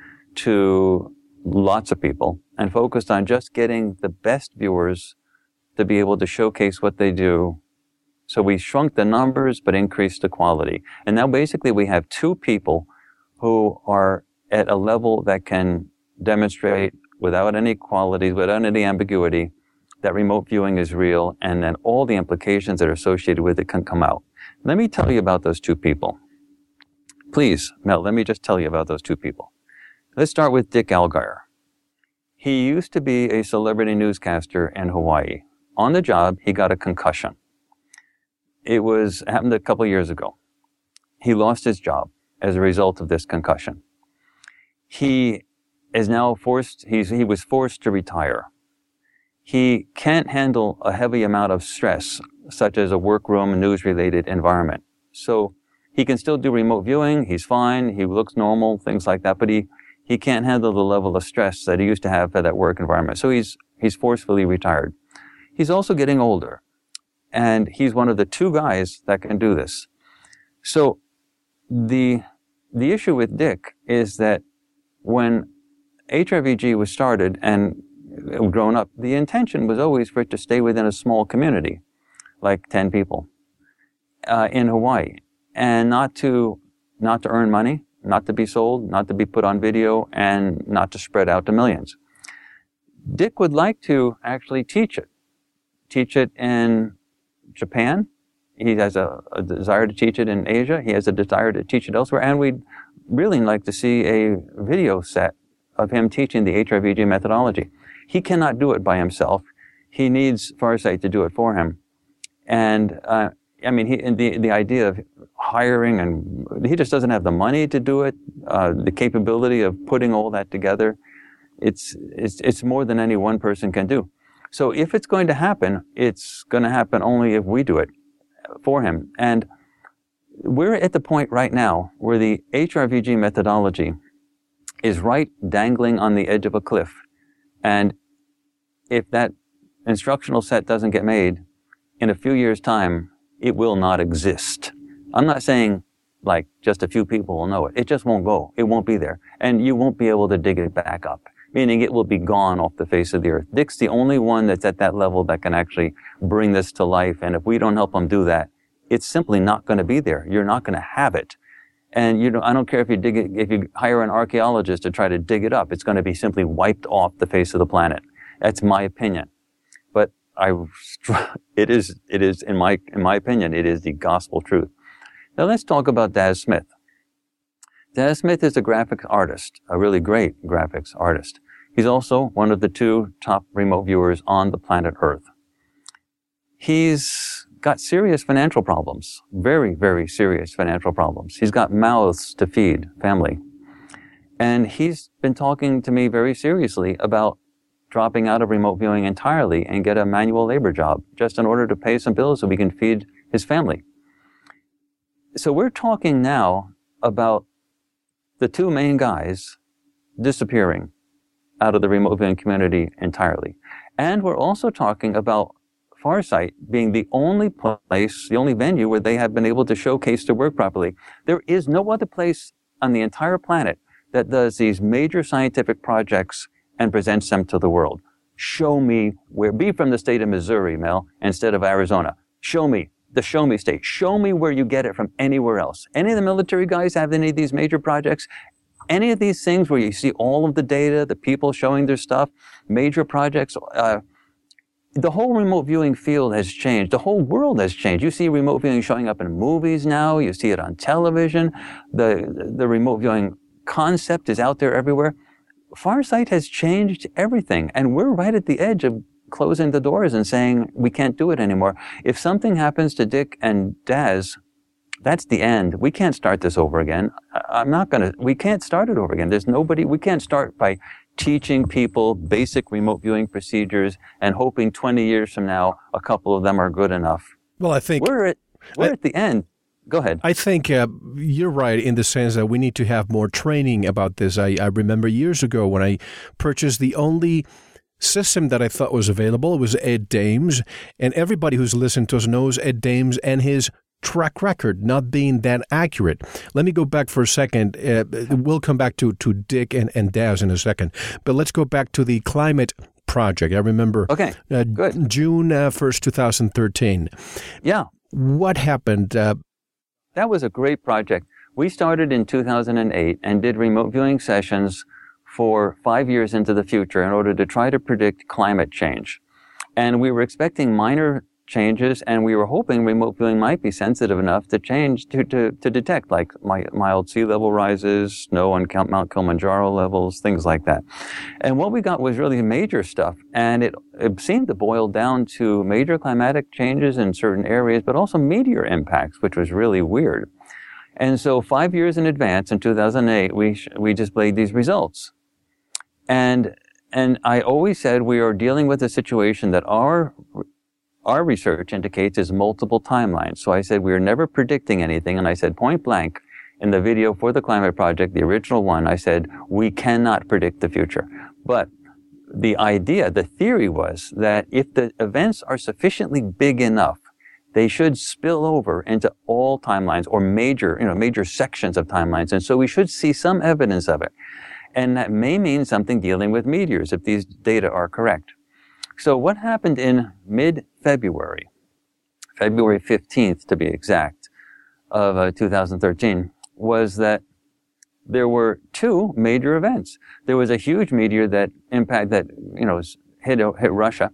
to lots of people and focused on just getting the best viewers to be able to showcase what they do. So we shrunk the numbers, but increased the quality. And now basically we have two people who are at a level that can demonstrate without any qualities, without any ambiguity, that remote viewing is real, and then all the implications that are associated with it can come out. Let me tell you about those two people. Please, Mel, let me just tell you about those two people. Let's start with Dick Allgaier. He used to be a celebrity newscaster in Hawaii. On the job, he got a concussion. It was happened a couple years ago. He lost his job as a result of this concussion. He is now forced, he's, he was forced to retire. He can't handle a heavy amount of stress, such as a workroom, news-related environment. So he can still do remote viewing, he's fine, he looks normal, things like that, but he, he can't handle the level of stress that he used to have for that work environment. So he's, he's forcefully retired. He's also getting older, and he's one of the two guys that can do this. So the, the issue with Dick is that when H R V G was started and grown up, the intention was always for it to stay within a small community, like ten people, uh, in Hawaii, and not to, not to earn money, not to be sold, not to be put on video, and not to spread out to millions. Dick would like to actually teach it, teach it in Japan. He has a, a desire to teach it in Asia. He has a desire to teach it elsewhere, and we'd really like to see a video set of him teaching the H R V G methodology. He cannot do it by himself. He needs Farsight to do it for him. And, uh, I mean, he, the, the idea of hiring, and he just doesn't have the money to do it, uh, the capability of putting all that together. It's, it's, it's more than any one person can do. So if it's going to happen, it's going to happen only if we do it for him. And we're at the point right now where the H R V G methodology is right dangling on the edge of a cliff. And if that instructional set doesn't get made, in a few years' time, it will not exist. I'm not saying like just a few people will know it. It just won't go. It won't be there. And you won't be able to dig it back up, meaning it will be gone off the face of the earth. Dick's the only one that's at that level that can actually bring this to life. And if we don't help him do that, it's simply not going to be there. You're not going to have it. And you know, I don't care if you dig it, if you hire an archaeologist to try to dig it up, it's going to be simply wiped off the face of the planet. That's my opinion. But I, it is, it is, in my, in my opinion, it is the gospel truth. Now let's talk about Daz Smith. Daz Smith is a graphics artist, a really great graphics artist. He's also one of the two top remote viewers on the planet Earth. He's got serious financial problems, very, very serious financial problems. He's got mouths to feed, family. And he's been talking to me very seriously about dropping out of remote viewing entirely and get a manual labor job just in order to pay some bills so we can feed his family. So we're talking now about the two main guys disappearing out of the remote viewing community entirely. And we're also talking about Farsight being the only place, the only venue where they have been able to showcase their work properly. There is no other place on the entire planet that does these major scientific projects and presents them to the world. Show me where, be from the state of Missouri, Mel, instead of Arizona. Show me, the show me state. Show me where you get it from anywhere else. Any of the military guys have any of these major projects? Any of these things where you see all of the data, the people showing their stuff, major projects, uh, the whole remote viewing field has changed. The whole world has changed. You see remote viewing showing up in movies now. You see it on television. The, the remote viewing concept is out there everywhere. Farsight has changed everything. And we're right at the edge of closing the doors and saying we can't do it anymore. If something happens to Dick and Daz, that's the end. We can't start this over again. I'm not going to, we can't start it over again. There's nobody, we can't start by teaching people basic remote viewing procedures and hoping twenty years from now, a couple of them are good enough. Well, I think we're at, we're I, at the end. Go ahead. I think uh, you're right in the sense that we need to have more training about this. I, I remember years ago when I purchased the only system that I thought was available. It was Ed Dames, and everybody who's listened to us knows Ed Dames and his track record not being that accurate. Let me go back for a second. Uh, we'll come back to, to Dick and, and Daz in a second. But let's go back to the climate project. I remember okay, uh, good. June uh, first, twenty thirteen. Yeah. What happened? Uh, that was a great project. We started in two thousand eight and did remote viewing sessions for five years into the future in order to try to predict climate change. And we were expecting minor changes, and we were hoping remote viewing might be sensitive enough to change, to, to, to detect like mild sea level rises, snow on Mount Kilimanjaro levels, things like that. And what we got was really major stuff, and it, it seemed to boil down to major climatic changes in certain areas, but also meteor impacts, which was really weird. And so five years in advance, in two thousand eight, we, sh- we displayed these results. And, and I always said we are dealing with a situation that our Our research indicates is multiple timelines. So I said we are never predicting anything, and I said point blank in the video for the Climate Project, the original one, I said we cannot predict the future. But the idea, the theory was that if the events are sufficiently big enough, they should spill over into all timelines or major, you know, major sections of timelines. And so we should see some evidence of it. And that may mean something dealing with meteors if these data are correct. So what happened in mid-February, February fifteenth to be exact, of uh, two thousand thirteen, was that there were two major events. There was a huge meteor that impact that, you know, hit, hit Russia.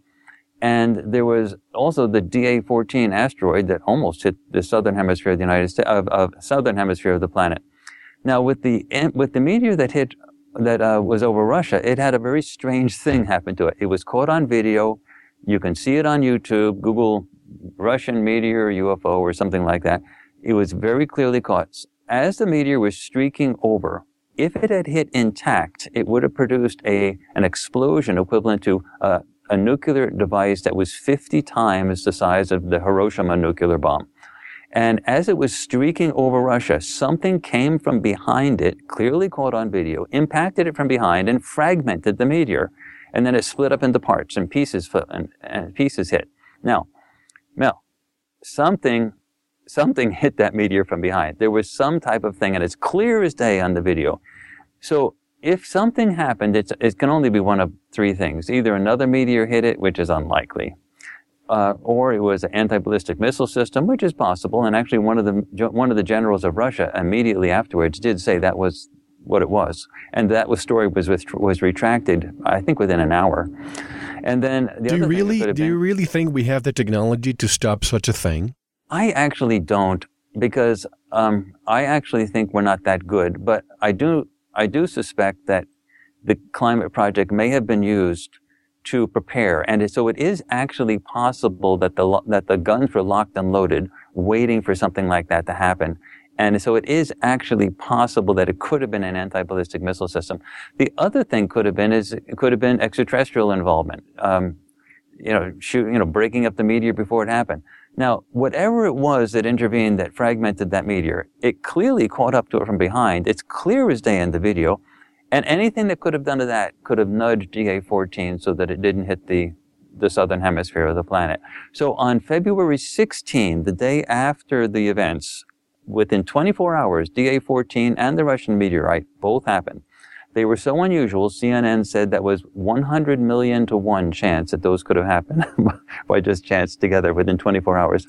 And there was also the D A fourteen asteroid that almost hit the southern hemisphere of the United States, of, of southern hemisphere of the planet. Now with the, with the meteor that hit that uh, was over Russia, it had a very strange thing happen to it. It was caught on video. You can see it on YouTube. Google Russian meteor U F O or something like that. It was very clearly caught. As the meteor was streaking over, if it had hit intact, it would have produced a an explosion equivalent to uh, a nuclear device that was fifty times the size of the Hiroshima nuclear bomb. And as it was streaking over Russia, something came from behind it, clearly caught on video, impacted it from behind, and fragmented the meteor. And then it split up into parts, and pieces and, and pieces hit. Now, Mel, something, something hit that meteor from behind. There was some type of thing, and it's clear as day on the video. So if something happened, it's, it can only be one of three things. Either another meteor hit it, which is unlikely. Uh, or it was an anti-ballistic missile system, which is possible. And actually, one of the one of the generals of Russia immediately afterwards did say that was what it was, and that was story was was retracted, I think, within an hour. And then the do other you really thing do been, you really think we have the technology to stop such a thing? I actually don't, because um, I actually think we're not that good. But I do I do suspect that the Climate Project may have been used to prepare, and so it is actually possible that the that the guns were locked and loaded, waiting for something like that to happen. And so it is actually possible that it could have been an anti-ballistic missile system. The other thing could have been is it could have been extraterrestrial involvement. Um, you know, shoot, you know, breaking up the meteor before it happened. Now, whatever it was that intervened that fragmented that meteor, it clearly caught up to it from behind. It's clear as day in the video. And anything that could have done to that could have nudged D A fourteen so that it didn't hit the, the southern hemisphere of the planet. So on February sixteenth, the day after the events, within twenty-four hours, D A fourteen and the Russian meteorite both happened. They were so unusual, C N N said that was one hundred million to one chance that those could have happened by just chance together within twenty-four hours.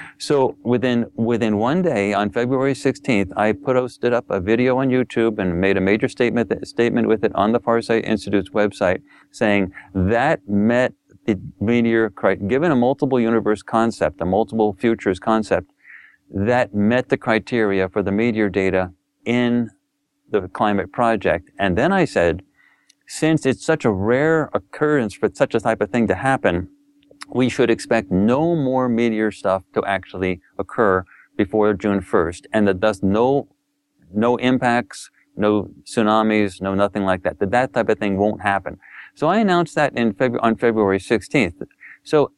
So within within one day, on February sixteenth, I posted up a video on YouTube and made a major statement statement with it on the Farsight Institute's website, saying that met the meteor, given a multiple universe concept, a multiple futures concept, that met the criteria for the meteor data in the Climate Project. And then I said, since it's such a rare occurrence for such a type of thing to happen, we should expect no more meteor stuff to actually occur before June first, and that thus no, no impacts, no tsunamis, no nothing like that. That that type of thing won't happen. So I announced that in February, on February sixteenth. So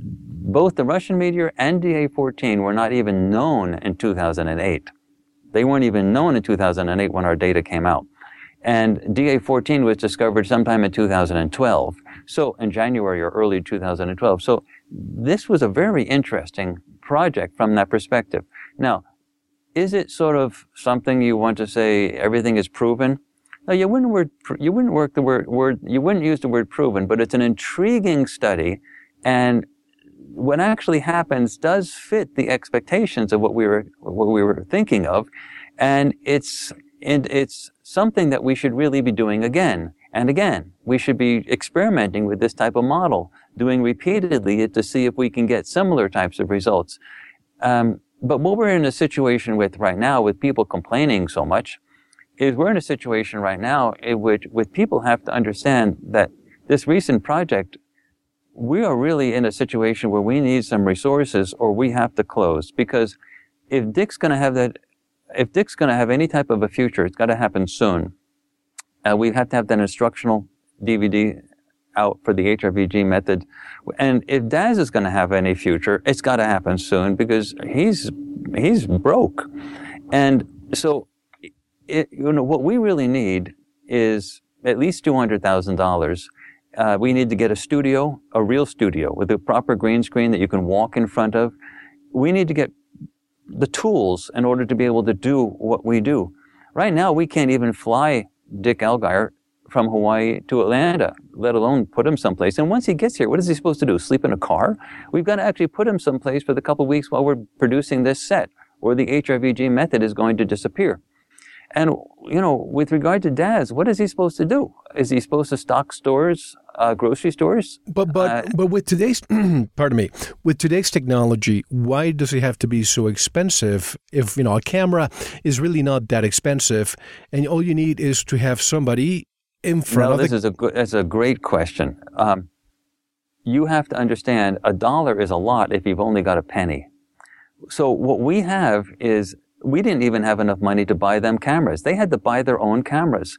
both the Russian meteor and D A fourteen were not even known in two thousand eight. They weren't even known in two thousand eight when our data came out. And D A fourteen was discovered sometime in two thousand twelve. So in January or early two thousand twelve. So this was a very interesting project from that perspective. Now, is it sort of something you want to say everything is proven? No, you wouldn't word, you wouldn't work the word, word, you wouldn't use the word proven, but it's an intriguing study, and what actually happens does fit the expectations of what we were, what we were thinking of, and it's, and it's something that we should really be doing again and again. We should be experimenting with this type of model, doing repeatedly to see if we can get similar types of results. Um, but what we're in a situation with right now, with people complaining so much, is we're in a situation right now in which with people have to understand that this recent project, we are really in a situation where we need some resources or we have to close. Because if Dick's going to have that, if Dick's going to have any type of a future, it's got to happen soon. Uh, we have to have that instructional D V D out for the H R V G method. And if Daz is going to have any future, it's got to happen soon because he's, he's broke. And so, it, you know, what we really need is at least two hundred thousand dollars. Uh, we need to get a studio, a real studio with a proper green screen that you can walk in front of. We need to get the tools in order to be able to do what we do. Right now, we can't even fly Dick Allgaier from Hawaii to Atlanta, let alone put him someplace. And once he gets here, what is he supposed to do? Sleep in a car? We've got to actually put him someplace for the couple of weeks while we're producing this set, or the H R V G method is going to disappear. And, you know, with regard to Daz, what is he supposed to do? Is he supposed to stock stores, uh, grocery stores? But but uh, but with today's, pardon me, with today's technology, why does it have to be so expensive? If, you know, a camera is really not that expensive, and all you need is to have somebody in front no, of this the... is a good, that's a great question. Um, you have to understand a dollar is a lot if you've only got a penny. So what we have is, we didn't even have enough money to buy them cameras. They had to buy their own cameras.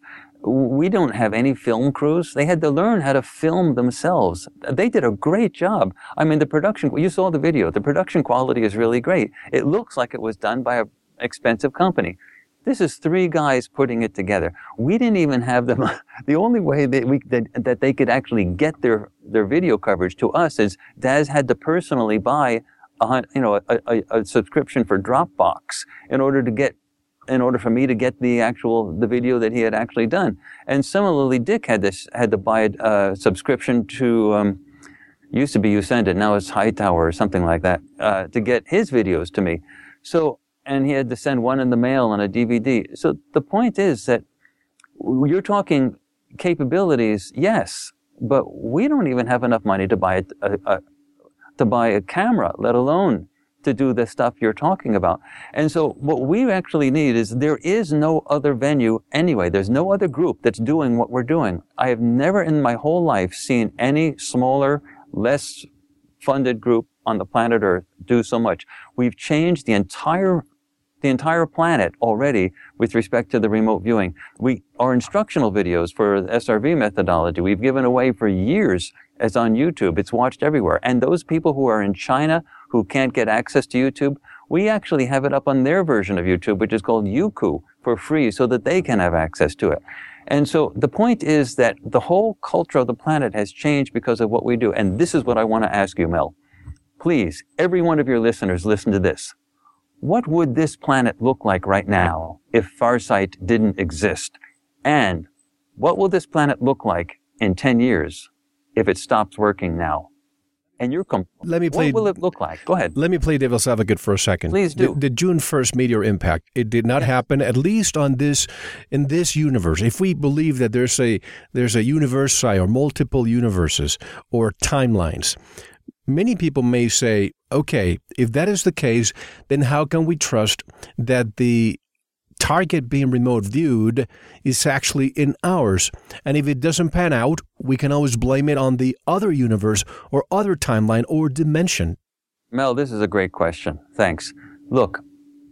We don't have any film crews. They had to learn how to film themselves. They did a great job. I mean, the production, you saw the video. The production quality is really great. It looks like it was done by an expensive company. This is three guys putting it together. We didn't even have them. The only way that we, that, that they could actually get their, their video coverage to us is Daz had to personally buy A, you know, a, a, a subscription for Dropbox in order to get, in order for me to get the actual, the video that he had actually done. And similarly, Dick had this, had to buy a, a subscription to, um, used to be Usendit, now it's Hightower or something like that, uh, to get his videos to me. So, and he had to send one in the mail on a D V D. So the point is that you're talking capabilities, yes, but we don't even have enough money to buy a, a, a to buy a camera, let alone to do the stuff you're talking about. And so what we actually need is there is no other venue anyway. There's no other group that's doing what we're doing. I have never in my whole life seen any smaller, less funded group on the planet Earth do so much. We've changed the entire the entire planet already with respect to the remote viewing. We, our instructional videos for the S R V methodology, we've given away for years. It's on YouTube. It's watched everywhere. And those people who are in China who can't get access to YouTube, we actually have it up on their version of YouTube, which is called Youku, for free so that they can have access to it. And so the point is that the whole culture of the planet has changed because of what we do. And this is what I want to ask you, Mel. Please, every one of your listeners, listen to this. What would this planet look like right now if Farsight didn't exist? And what will this planet look like in ten years if it stops working now? And you're comp- let me play, what will it look like? Go ahead. Let me play devil's advocate for a second. Please do. The, the June first meteor impact, it did not yes. happen, at least on this, in this universe. If we believe that there's a, there's a universe or multiple universes or timelines, many people may say, okay, if that is the case, then how can we trust that the target being remote viewed is actually in ours? And if it doesn't pan out, we can always blame it on the other universe or other timeline or dimension. Mel, this is a great question. Thanks. Look,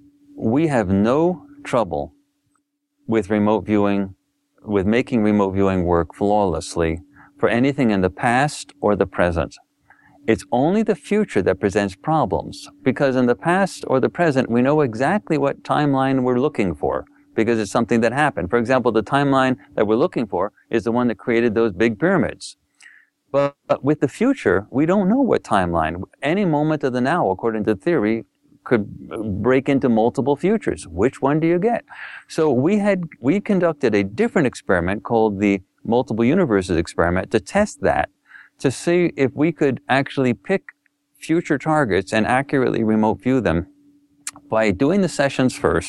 we have no trouble with remote viewing, with making remote viewing work flawlessly for anything in the past or the present. It's only the future that presents problems, because in the past or the present, we know exactly what timeline we're looking for, because it's something that happened. For example, the timeline that we're looking for is the one that created those big pyramids. But, but with the future, we don't know what timeline. Any moment of the now, according to theory, could break into multiple futures. Which one do you get? So we had, we conducted a different experiment called the multiple universes experiment to test that, to see if we could actually pick future targets and accurately remote view them by doing the sessions first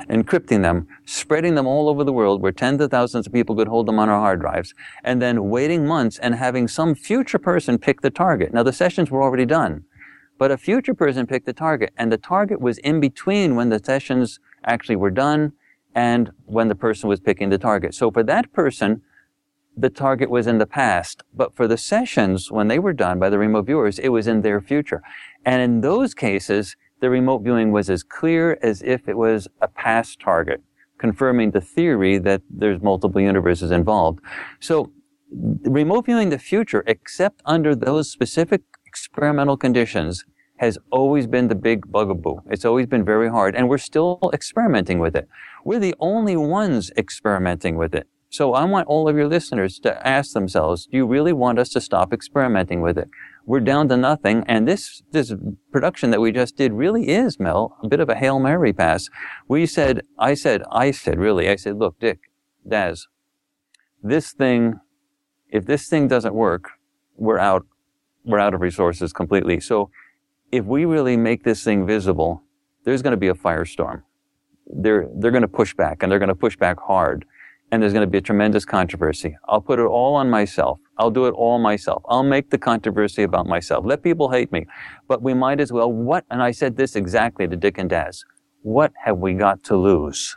encrypting them, spreading them all over the world where tens of thousands of people could hold them on our hard drives, and then waiting months and having some future person pick the target. Now, the sessions were already done, but a future person picked the target, and the target was in between when the sessions actually were done and when the person was picking the target. So for that person, the target was in the past, but for the sessions, when they were done by the remote viewers, it was in their future. And in those cases, the remote viewing was as clear as if it was a past target, confirming the theory that there's multiple universes involved. So remote viewing the future, except under those specific experimental conditions, has always been the big bugaboo. It's always been very hard, and we're still experimenting with it. We're the only ones experimenting with it. So I want all of your listeners to ask themselves, do you really want us to stop experimenting with it? We're down to nothing, and this this production that we just did really is, Mel, a bit of a Hail Mary pass. We said, I said, I said, really, I said, look, Dick, Daz, this thing, if this thing doesn't work, we're out, we're out of resources completely. So if we really make this thing visible, there's going to be a firestorm. They're, they're going to push back, and they're going to push back hard. And there's going to be a tremendous controversy. I'll put it all on myself. I'll do it all myself. I'll make the controversy about myself. Let people hate me. But we might as well, what, and I said this exactly to Dick and Daz, what have we got to lose?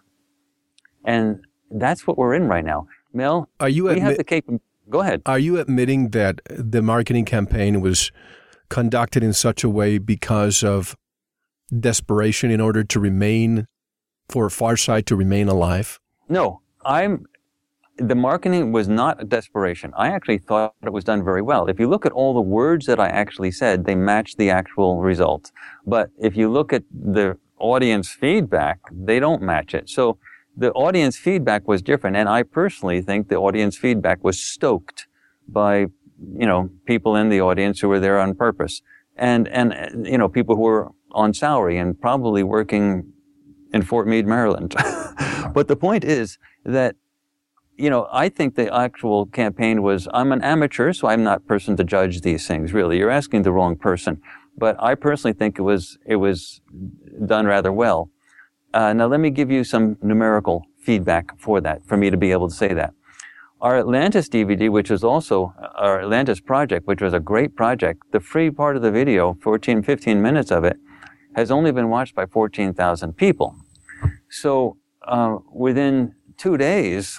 And that's what we're in right now. Mel, are you we admi- have the capability. Go ahead. Are you admitting that the marketing campaign was conducted in such a way because of desperation in order to remain, for Farside to remain alive? No. I'm, the marketing was not a desperation. I actually thought it was done very well. If you look at all the words that I actually said, they match the actual result. But if you look at the audience feedback, they don't match it. So the audience feedback was different. And I personally think the audience feedback was stoked by, you know, people in the audience who were there on purpose. And, and, you know, people who were on salary and probably working in Fort Meade, Maryland. But the point is that, you know, I think the actual campaign was, I'm an amateur, so I'm not person to judge these things, really. You're asking the wrong person. But I personally think it was, it was done rather well. Uh, now let me give you some numerical feedback for that, for me to be able to say that. Our Atlantis D V D, which is also our Atlantis project, which was a great project, the free part of the video, fourteen, fifteen minutes of it, has only been watched by fourteen thousand people. So, uh, within two days,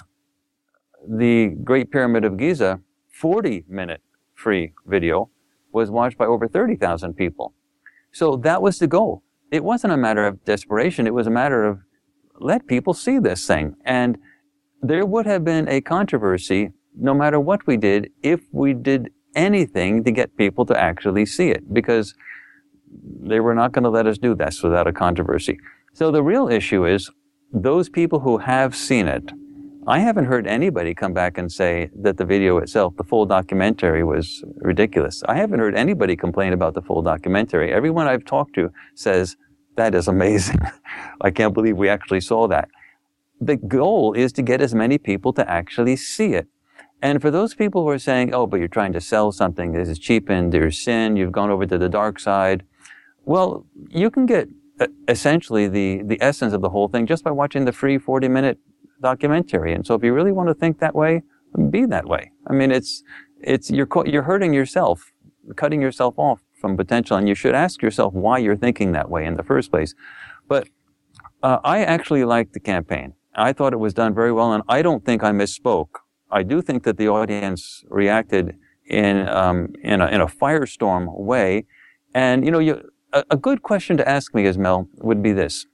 the Great Pyramid of Giza, forty minute free video, was watched by over thirty thousand people. So that was the goal. It wasn't a matter of desperation. It was a matter of let people see this thing. And there would have been a controversy no matter what we did if we did anything to get people to actually see it, because they were not going to let us do this without a controversy. So the real issue is those people who have seen it. I haven't heard anybody come back and say that the video itself, the full documentary, was ridiculous. I haven't heard anybody complain about the full documentary. Everyone I've talked to says, that is amazing. I can't believe we actually saw that. The goal is to get as many people to actually see it. And for those people who are saying, oh, but you're trying to sell something, this is cheapened, there's sin, you've gone over to the dark side. Well, you can get uh, essentially the, the essence of the whole thing just by watching the free forty minute documentary. And so if you really want to think that way, be that way. I mean, it's, it's, you're, you're hurting yourself, cutting yourself off from potential, and you should ask yourself why you're thinking that way in the first place. But, uh, I actually liked the campaign. I thought it was done very well, and I don't think I misspoke. I do think that the audience reacted in, um, in a, in a firestorm way. And, you know, you, a, a good question to ask me, is Mel, would be this.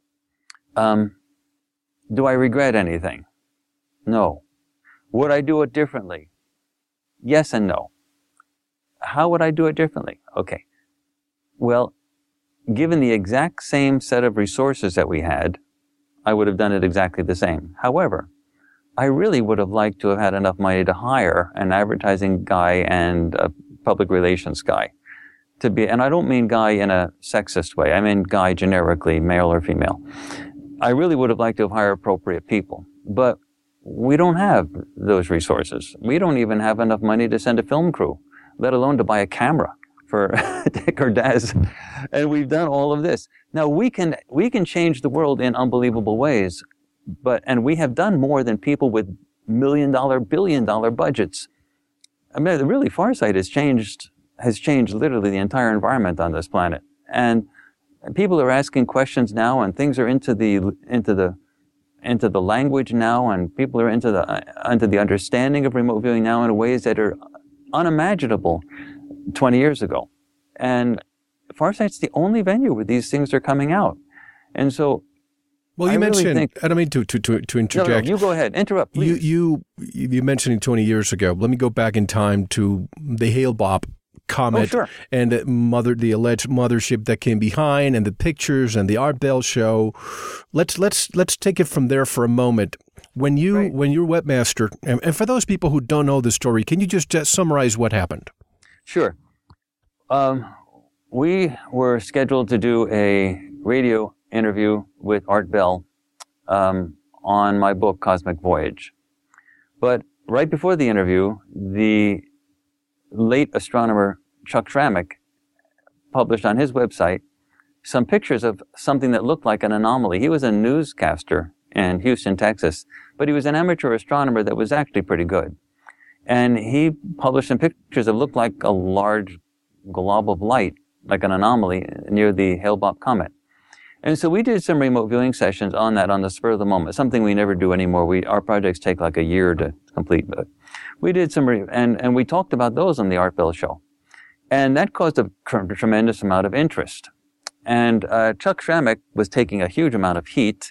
Um, Do I regret anything? No. Would I do it differently? Yes and no. How would I do it differently? Okay. Well, given the exact same set of resources that we had, I would have done it exactly the same. However, I really would have liked to have had enough money to hire an advertising guy and a public relations guy to be, and I don't mean guy in a sexist way. I mean guy generically, male or female. I really would have liked to have hired appropriate people, but we don't have those resources. We don't even have enough money to send a film crew, let alone to buy a camera. for Dick or Daz, and we've done all of this. Now we can we can change the world in unbelievable ways, but and we have done more than people with million dollar, billion dollar budgets. I mean, really, Farsight has changed has changed literally the entire environment on this planet, and people are asking questions now, and things are into the into the into the language now, and people are into the uh, into the understanding of remote viewing now in ways that are unimaginable twenty years ago. And Farsight's the only venue where these things are coming out. And so, well, you I mentioned, really think, I don't mean to, to, to, to interject. No, no, you go ahead. Interrupt, please. You, you, you mentioned twenty years ago. Let me go back in time to the Hale-Bopp comet oh, sure. and the mother, the alleged mothership that came behind, and the pictures and the Art Bell show. Let's let's let's take it from there for a moment. When you right. when you're webmaster, and, and for those people who don't know the story, can you just uh, summarize what happened? Sure. Um, we were scheduled to do a radio interview with Art Bell um, on my book Cosmic Voyage, but right before the interview, the late astronomer Chuck Schrammick published on his website some pictures of something that looked like an anomaly. He was a newscaster in Houston, Texas, but he was an amateur astronomer that was actually pretty good. And he published some pictures that looked like a large glob of light, like an anomaly near the Hale-Bopp comet. And so we did some remote viewing sessions on that on the spur of the moment, something we never do anymore. We, our projects take like a year to complete, but we did some, re- and, and we talked about those on the Art Bell show. And that caused a tr- tremendous amount of interest. And uh, Chuck Schrammick was taking a huge amount of heat.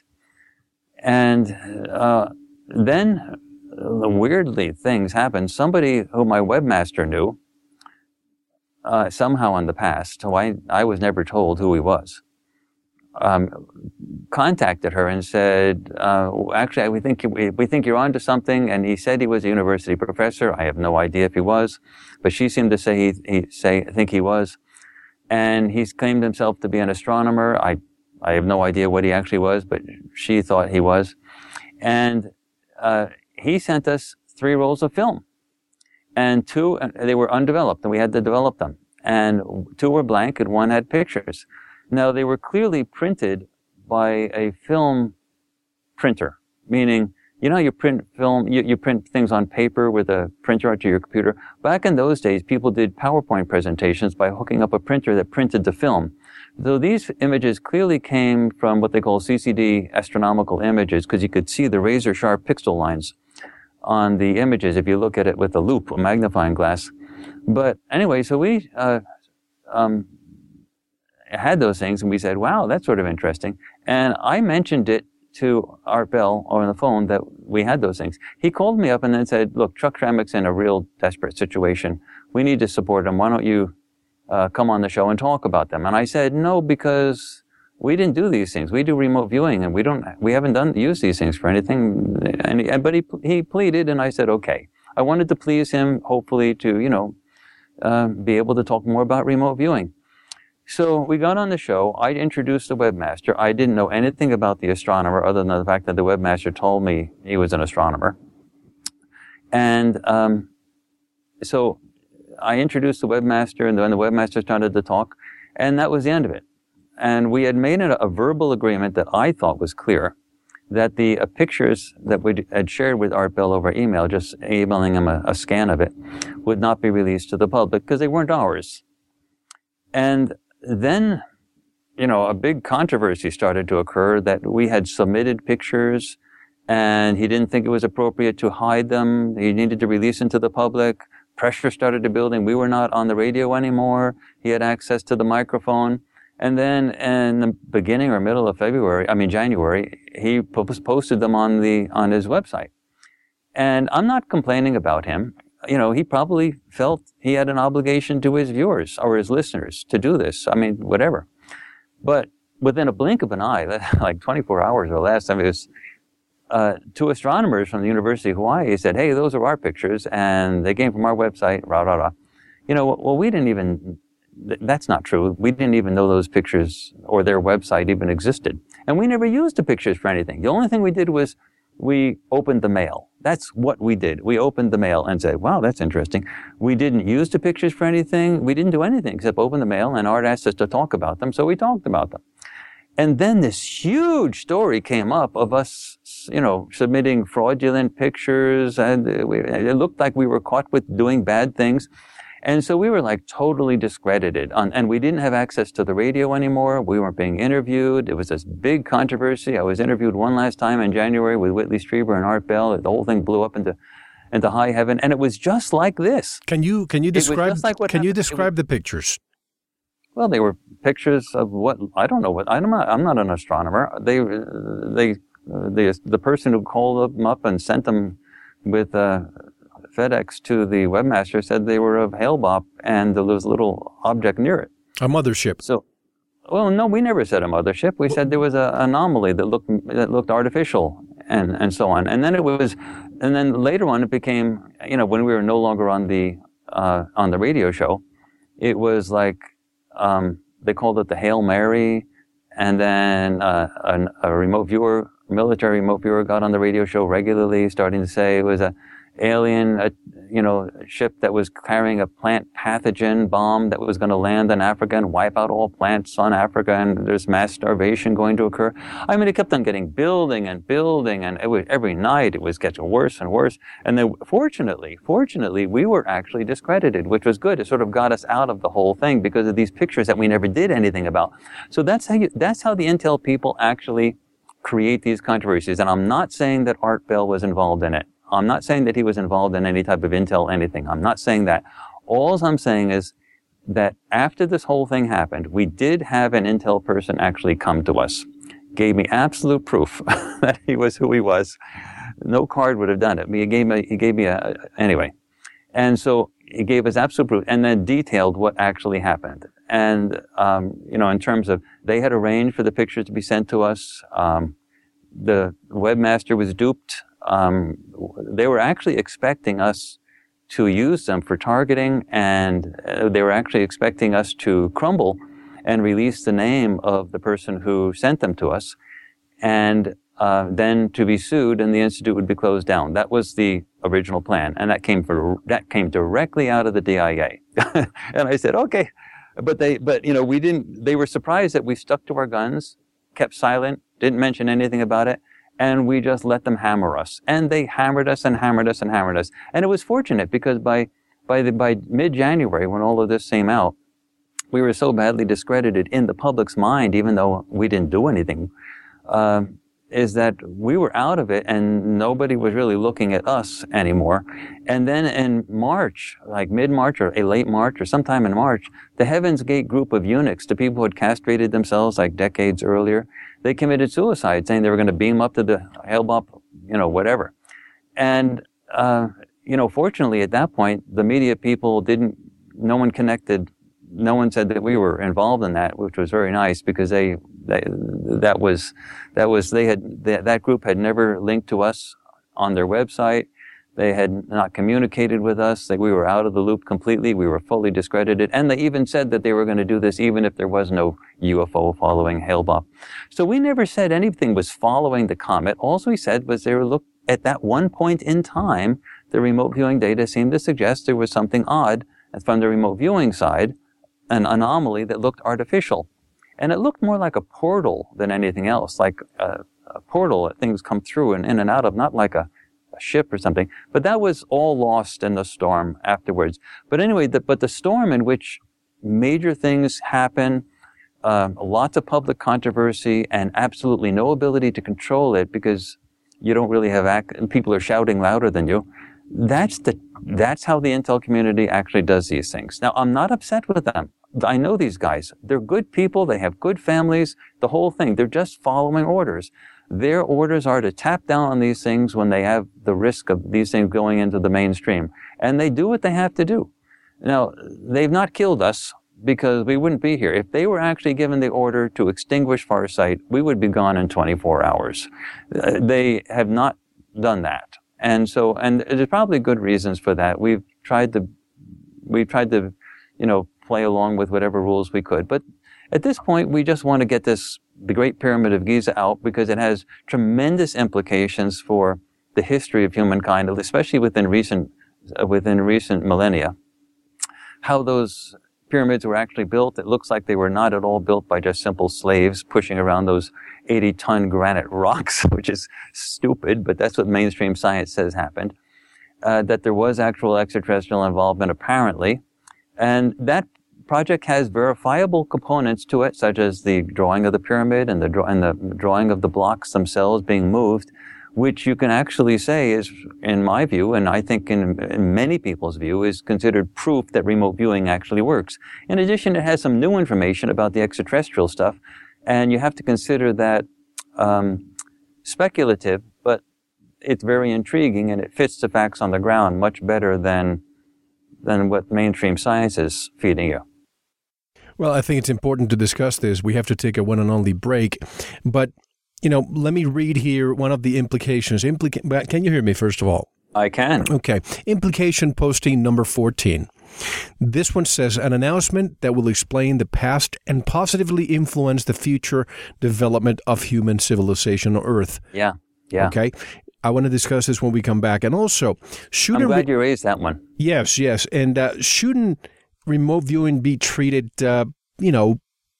And uh, then, uh, weirdly, things happened. Somebody who my webmaster knew, uh, somehow in the past, who I, I was never told who he was, Um, contacted her and said, uh, actually, we think, we, we think you're onto something. And he said he was a university professor. I have no idea if he was, but she seemed to say he, he say, I think he was. And he's claimed himself to be an astronomer. I, I have no idea what he actually was, but she thought he was. And, uh, he sent us three rolls of film, and two, they were undeveloped, and we had to develop them. And two were blank and one had pictures. Now, they were clearly printed by a film printer, meaning, you know, you print film, you, you print things on paper with a printer onto your computer. Back in those days, people did PowerPoint presentations by hooking up a printer that printed the film. So these images clearly came from what they call C C D astronomical images, because you could see the razor-sharp pixel lines on the images if you look at it with a loupe, a magnifying glass. But anyway, so we uh, um, had those things, and we said, wow, that's sort of interesting. And I mentioned it to Art Bell on the phone that we had those things. He called me up and then said, look, Chuck Schrammick's in a real desperate situation. We need to support him. Why don't you uh, come on the show and talk about them? And I said, no, because we didn't do these things. We do remote viewing, and we don't, we haven't done, used these things for anything. And he, but he, he pleaded, and I said, okay. I wanted to please him, hopefully to, you know, uh, be able to talk more about remote viewing. So we got on the show. I introduced the webmaster. I didn't know anything about the astronomer other than the fact that the webmaster told me he was an astronomer. And um, so I introduced the webmaster, and then the webmaster started to talk, and that was the end of it. And we had made a, a verbal agreement that I thought was clear, that the uh, pictures that we had shared with Art Bell over email, just emailing him a, a scan of it, would not be released to the public because they weren't ours. And then, you know, a big controversy started to occur that we had submitted pictures and he didn't think it was appropriate to hide them. He needed to release them to the public. Pressure started to build, and we were not on the radio anymore. He had access to the microphone. And then in the beginning or middle of February, I mean January, he posted them on the, on his website. And I'm not complaining about him. You know, he probably felt he had an obligation to his viewers or his listeners to do this. I mean, whatever. But within a blink of an eye, like twenty-four hours or less, I mean, it was, uh, two astronomers from the University of Hawaii said, hey, those are our pictures, and they came from our website, rah, rah, rah. You know, well, we didn't even, that's not true. We didn't even know those pictures or their website even existed. And we never used the pictures for anything. The only thing we did was we opened the mail. That's what we did. We opened the mail and said, wow, that's interesting. We didn't use the pictures for anything. We didn't do anything except open the mail, and Art asked us to talk about them, so we talked about them. And then this huge story came up of us, you know, submitting fraudulent pictures, and it looked like we were caught with doing bad things. And so we were like totally discredited, on, and we didn't have access to the radio anymore. We weren't being interviewed. It was this big controversy. I was interviewed one last time in January with Whitley Strieber and Art Bell. The whole thing blew up into, into high heaven, and it was just like this. Can you can you describe like can happened. you describe was, the pictures? Well, they were pictures of what I don't know what I'm not. I'm not an astronomer. They they the the person who called them up and sent them with. Uh, FedEx to the webmaster said they were of Hale-Bopp, and there was a little object near it. A mothership. So, well, no, we never said a mothership. We said there was an anomaly that looked that looked artificial, and and so on. And then it was, and then later on it became, you know, when we were no longer on the uh, on the radio show, it was like um, they called it the Hail Mary, and then uh, a, a remote viewer, military remote viewer, got on the radio show regularly, starting to say it was a alien, uh, you know, ship that was carrying a plant pathogen bomb that was going to land in Africa and wipe out all plants on Africa, and there's mass starvation going to occur. I mean, it kept on getting building and building, and it was, every night it was getting worse and worse. And then, fortunately, fortunately, we were actually discredited, which was good. It sort of got us out of the whole thing because of these pictures that we never did anything about. So that's how you, that's how the Intel people actually create these controversies. And I'm not saying that Art Bell was involved in it. I'm not saying that he was involved in any type of intel anything. I'm not saying that. All I'm saying is that after this whole thing happened, we did have an intel person actually come to us, gave me absolute proof that he was who he was. No card would have done it. He gave me, he gave me a, anyway. And so he gave us absolute proof and then detailed what actually happened. And, um, you know, in terms of, they had arranged for the pictures to be sent to us. Um, the webmaster was duped. Um, they were actually expecting us to use them for targeting, and uh, they were actually expecting us to crumble and release the name of the person who sent them to us, and uh, then to be sued, and the institute would be closed down. That was the original plan, and that came for that came directly out of the D I A. And I said, okay, but they, but you know, we didn't. They were surprised that we stuck to our guns, kept silent, didn't mention anything about it. And we just let them hammer us. And they hammered us and hammered us and hammered us. And it was fortunate because by, by the, by mid-January, when all of this came out, we were so badly discredited in the public's mind, even though we didn't do anything, uh, is that we were out of it and nobody was really looking at us anymore. And then in March, like mid-March or a late March or sometime in March, the Heaven's Gate group of eunuchs, the people who had castrated themselves like decades earlier, they committed suicide, saying they were going to beam up to the Hale-Bopp, you know, whatever. And, uh, you know, fortunately at that point, the media people didn't, no one connected, no one said that we were involved in that, which was very nice because they, they that was, that was, they had, that, that group had never linked to us on their website. They had not communicated with us. They, we were out of the loop completely. We were fully discredited. And they even said that they were going to do this even if there was no U F O following Hale-Bopp. So we never said anything was following the comet. All we said was they were look at that one point in time, the remote viewing data seemed to suggest there was something odd from the remote viewing side, an anomaly that looked artificial. And it looked more like a portal than anything else, like a, a portal that things come through and in and out of, not like a a ship or something, but that was all lost in the storm afterwards. But anyway, the, but the storm in which major things happen, uh, lots of public controversy, and absolutely no ability to control it because you don't really have act, and people are shouting louder than you. That's the that's how the intel community actually does these things. Now, I'm not upset with them. I know these guys. They're good people. They have good families. The whole thing. They're just following orders. Their orders are to tap down on these things when they have the risk of these things going into the mainstream. And they do what they have to do. Now, they've not killed us because we wouldn't be here. If they were actually given the order to extinguish Farsight, we would be gone in twenty-four hours. Uh, they have not done that. And so, and there's probably good reasons for that. We've tried to, we've tried to, you know, play along with whatever rules we could. But at this point, we just want to get this the Great Pyramid of Giza out because it has tremendous implications for the history of humankind, especially within recent uh, within recent millennia. How those pyramids were actually built, it looks like they were not at all built by just simple slaves pushing around those eighty-ton granite rocks, which is stupid, but that's what mainstream science says happened. Uh, that there was actual extraterrestrial involvement, apparently. And that project has verifiable components to it, such as the drawing of the pyramid and the, draw- and the drawing of the blocks themselves being moved, which you can actually say is, in my view, and I think in, in many people's view, is considered proof that remote viewing actually works. In addition, it has some new information about the extraterrestrial stuff, and you have to consider that um, speculative, but it's very intriguing, and it fits the facts on the ground much better than than what mainstream science is feeding you. Well, I think it's important to discuss this. We have to take a one and only break, but you know, let me read here one of the implications. Implica- can you hear me, first of all? I can. Okay. Implication posting number fourteen. This one says, an announcement that will explain the past and positively influence the future development of human civilization on Earth. Yeah, yeah. Okay. I want to discuss this when we come back. And also, shouldn't... I'm glad you raised that one. Yes, yes. And uh, shouldn't remote viewing be treated, uh, you know,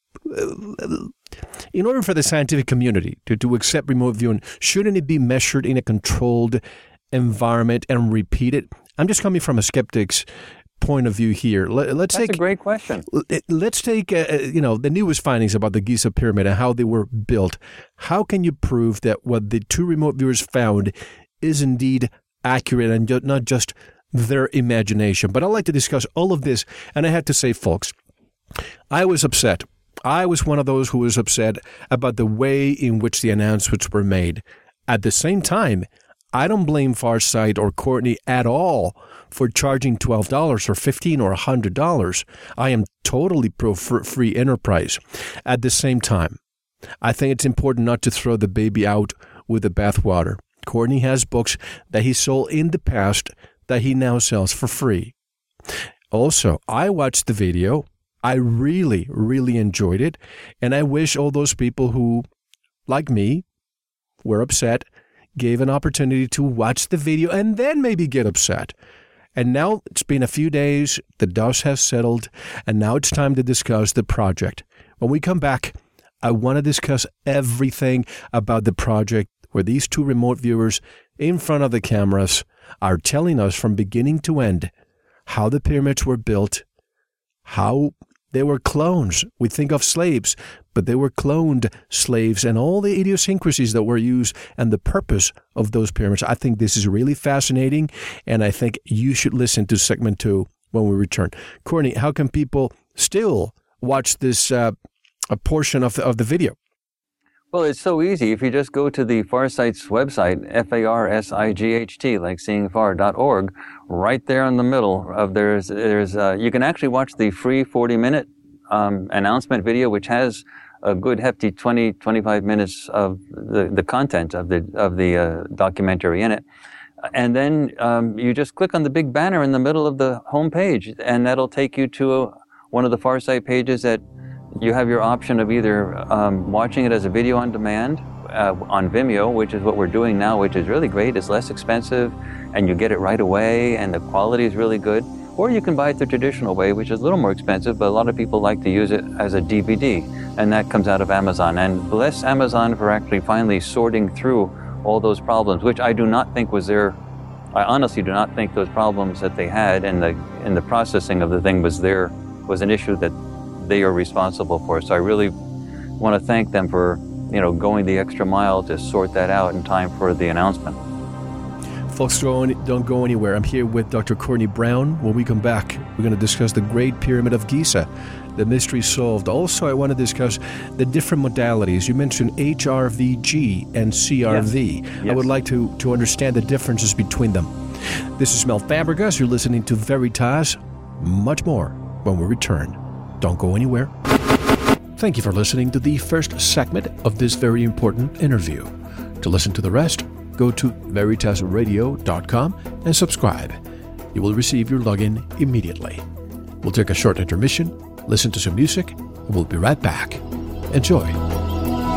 in order for the scientific community to, to accept remote viewing, shouldn't it be measured in a controlled environment and repeated? I'm just coming from a skeptic's point of view here. Let, let's That's take a great question. Let's take uh, you know the newest findings about the Giza pyramid and how they were built. How can you prove that what the two remote viewers found is indeed accurate and ju- not just their imagination? But I'd like to discuss all of this, and I have to say, folks, I was upset. I was one of those who was upset about the way in which the announcements were made. At the same time, I don't blame Farsight or Courtney at all for charging twelve dollars or fifteen dollars or one hundred dollars. I am totally pro free enterprise. At the same time, I think it's important not to throw the baby out with the bathwater. Courtney has books that he sold in the past that he now sells for free. Also, I watched the video. I really, really enjoyed it. And I wish all those people who, like me, were upset, gave an opportunity to watch the video and then maybe get upset. And now it's been a few days, the dust has settled, and now it's time to discuss the project. When we come back, I want to discuss everything about the project where these two remote viewers in front of the cameras are telling us from beginning to end how the pyramids were built, how they were clones. We think of slaves, but they were cloned slaves, and all the idiosyncrasies that were used and the purpose of those pyramids. I think this is really fascinating, and I think you should listen to segment two when we return. Courtney, how can people still watch this uh, a portion of the, of the video? Well, it's so easy. If you just go to the Farsight's website, F A R S I G H T, like seeing far dot org, right there in the middle of there's, there's, uh, you can actually watch the free forty minute, um, announcement video, which has a good hefty twenty, twenty-five minutes of the, the content of the, of the, uh, documentary in it. And then, um, you just click on the big banner in the middle of the home page, and that'll take you to a, one of the Farsight pages that you have your option of either um, watching it as a video on demand uh, on Vimeo, which is what we're doing now, which is really great. It's less expensive, and you get it right away, and the quality is really good. Or you can buy it the traditional way, which is a little more expensive, but a lot of people like to use it as a D V D, and that comes out of Amazon. And bless Amazon for actually finally sorting through all those problems, which I do not think was their, I honestly do not think those problems that they had in the in the processing of the thing was their, was an issue that they are responsible for. So I really want to thank them for, you know, going the extra mile to sort that out in time for the announcement. Folks, don't, don't go anywhere. I'm here with Doctor Courtney Brown. When we come back, we're going to discuss the Great Pyramid of Giza, the mystery solved. Also, I want to discuss the different modalities. You mentioned H R V G and C R V. Yes. Yes. I would like to, to understand the differences between them. This is Mel Fabregas. You're listening to Veritas. Much more when we return. Don't go anywhere. Thank you for listening to the first segment of this very important interview. To listen to the rest, go to veritas radio dot com and subscribe. You will receive your login immediately. We'll take a short intermission, listen to some music, and we'll be right back. Enjoy.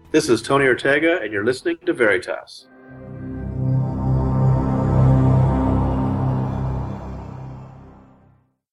This is Tony Ortega, and you're listening to Veritas.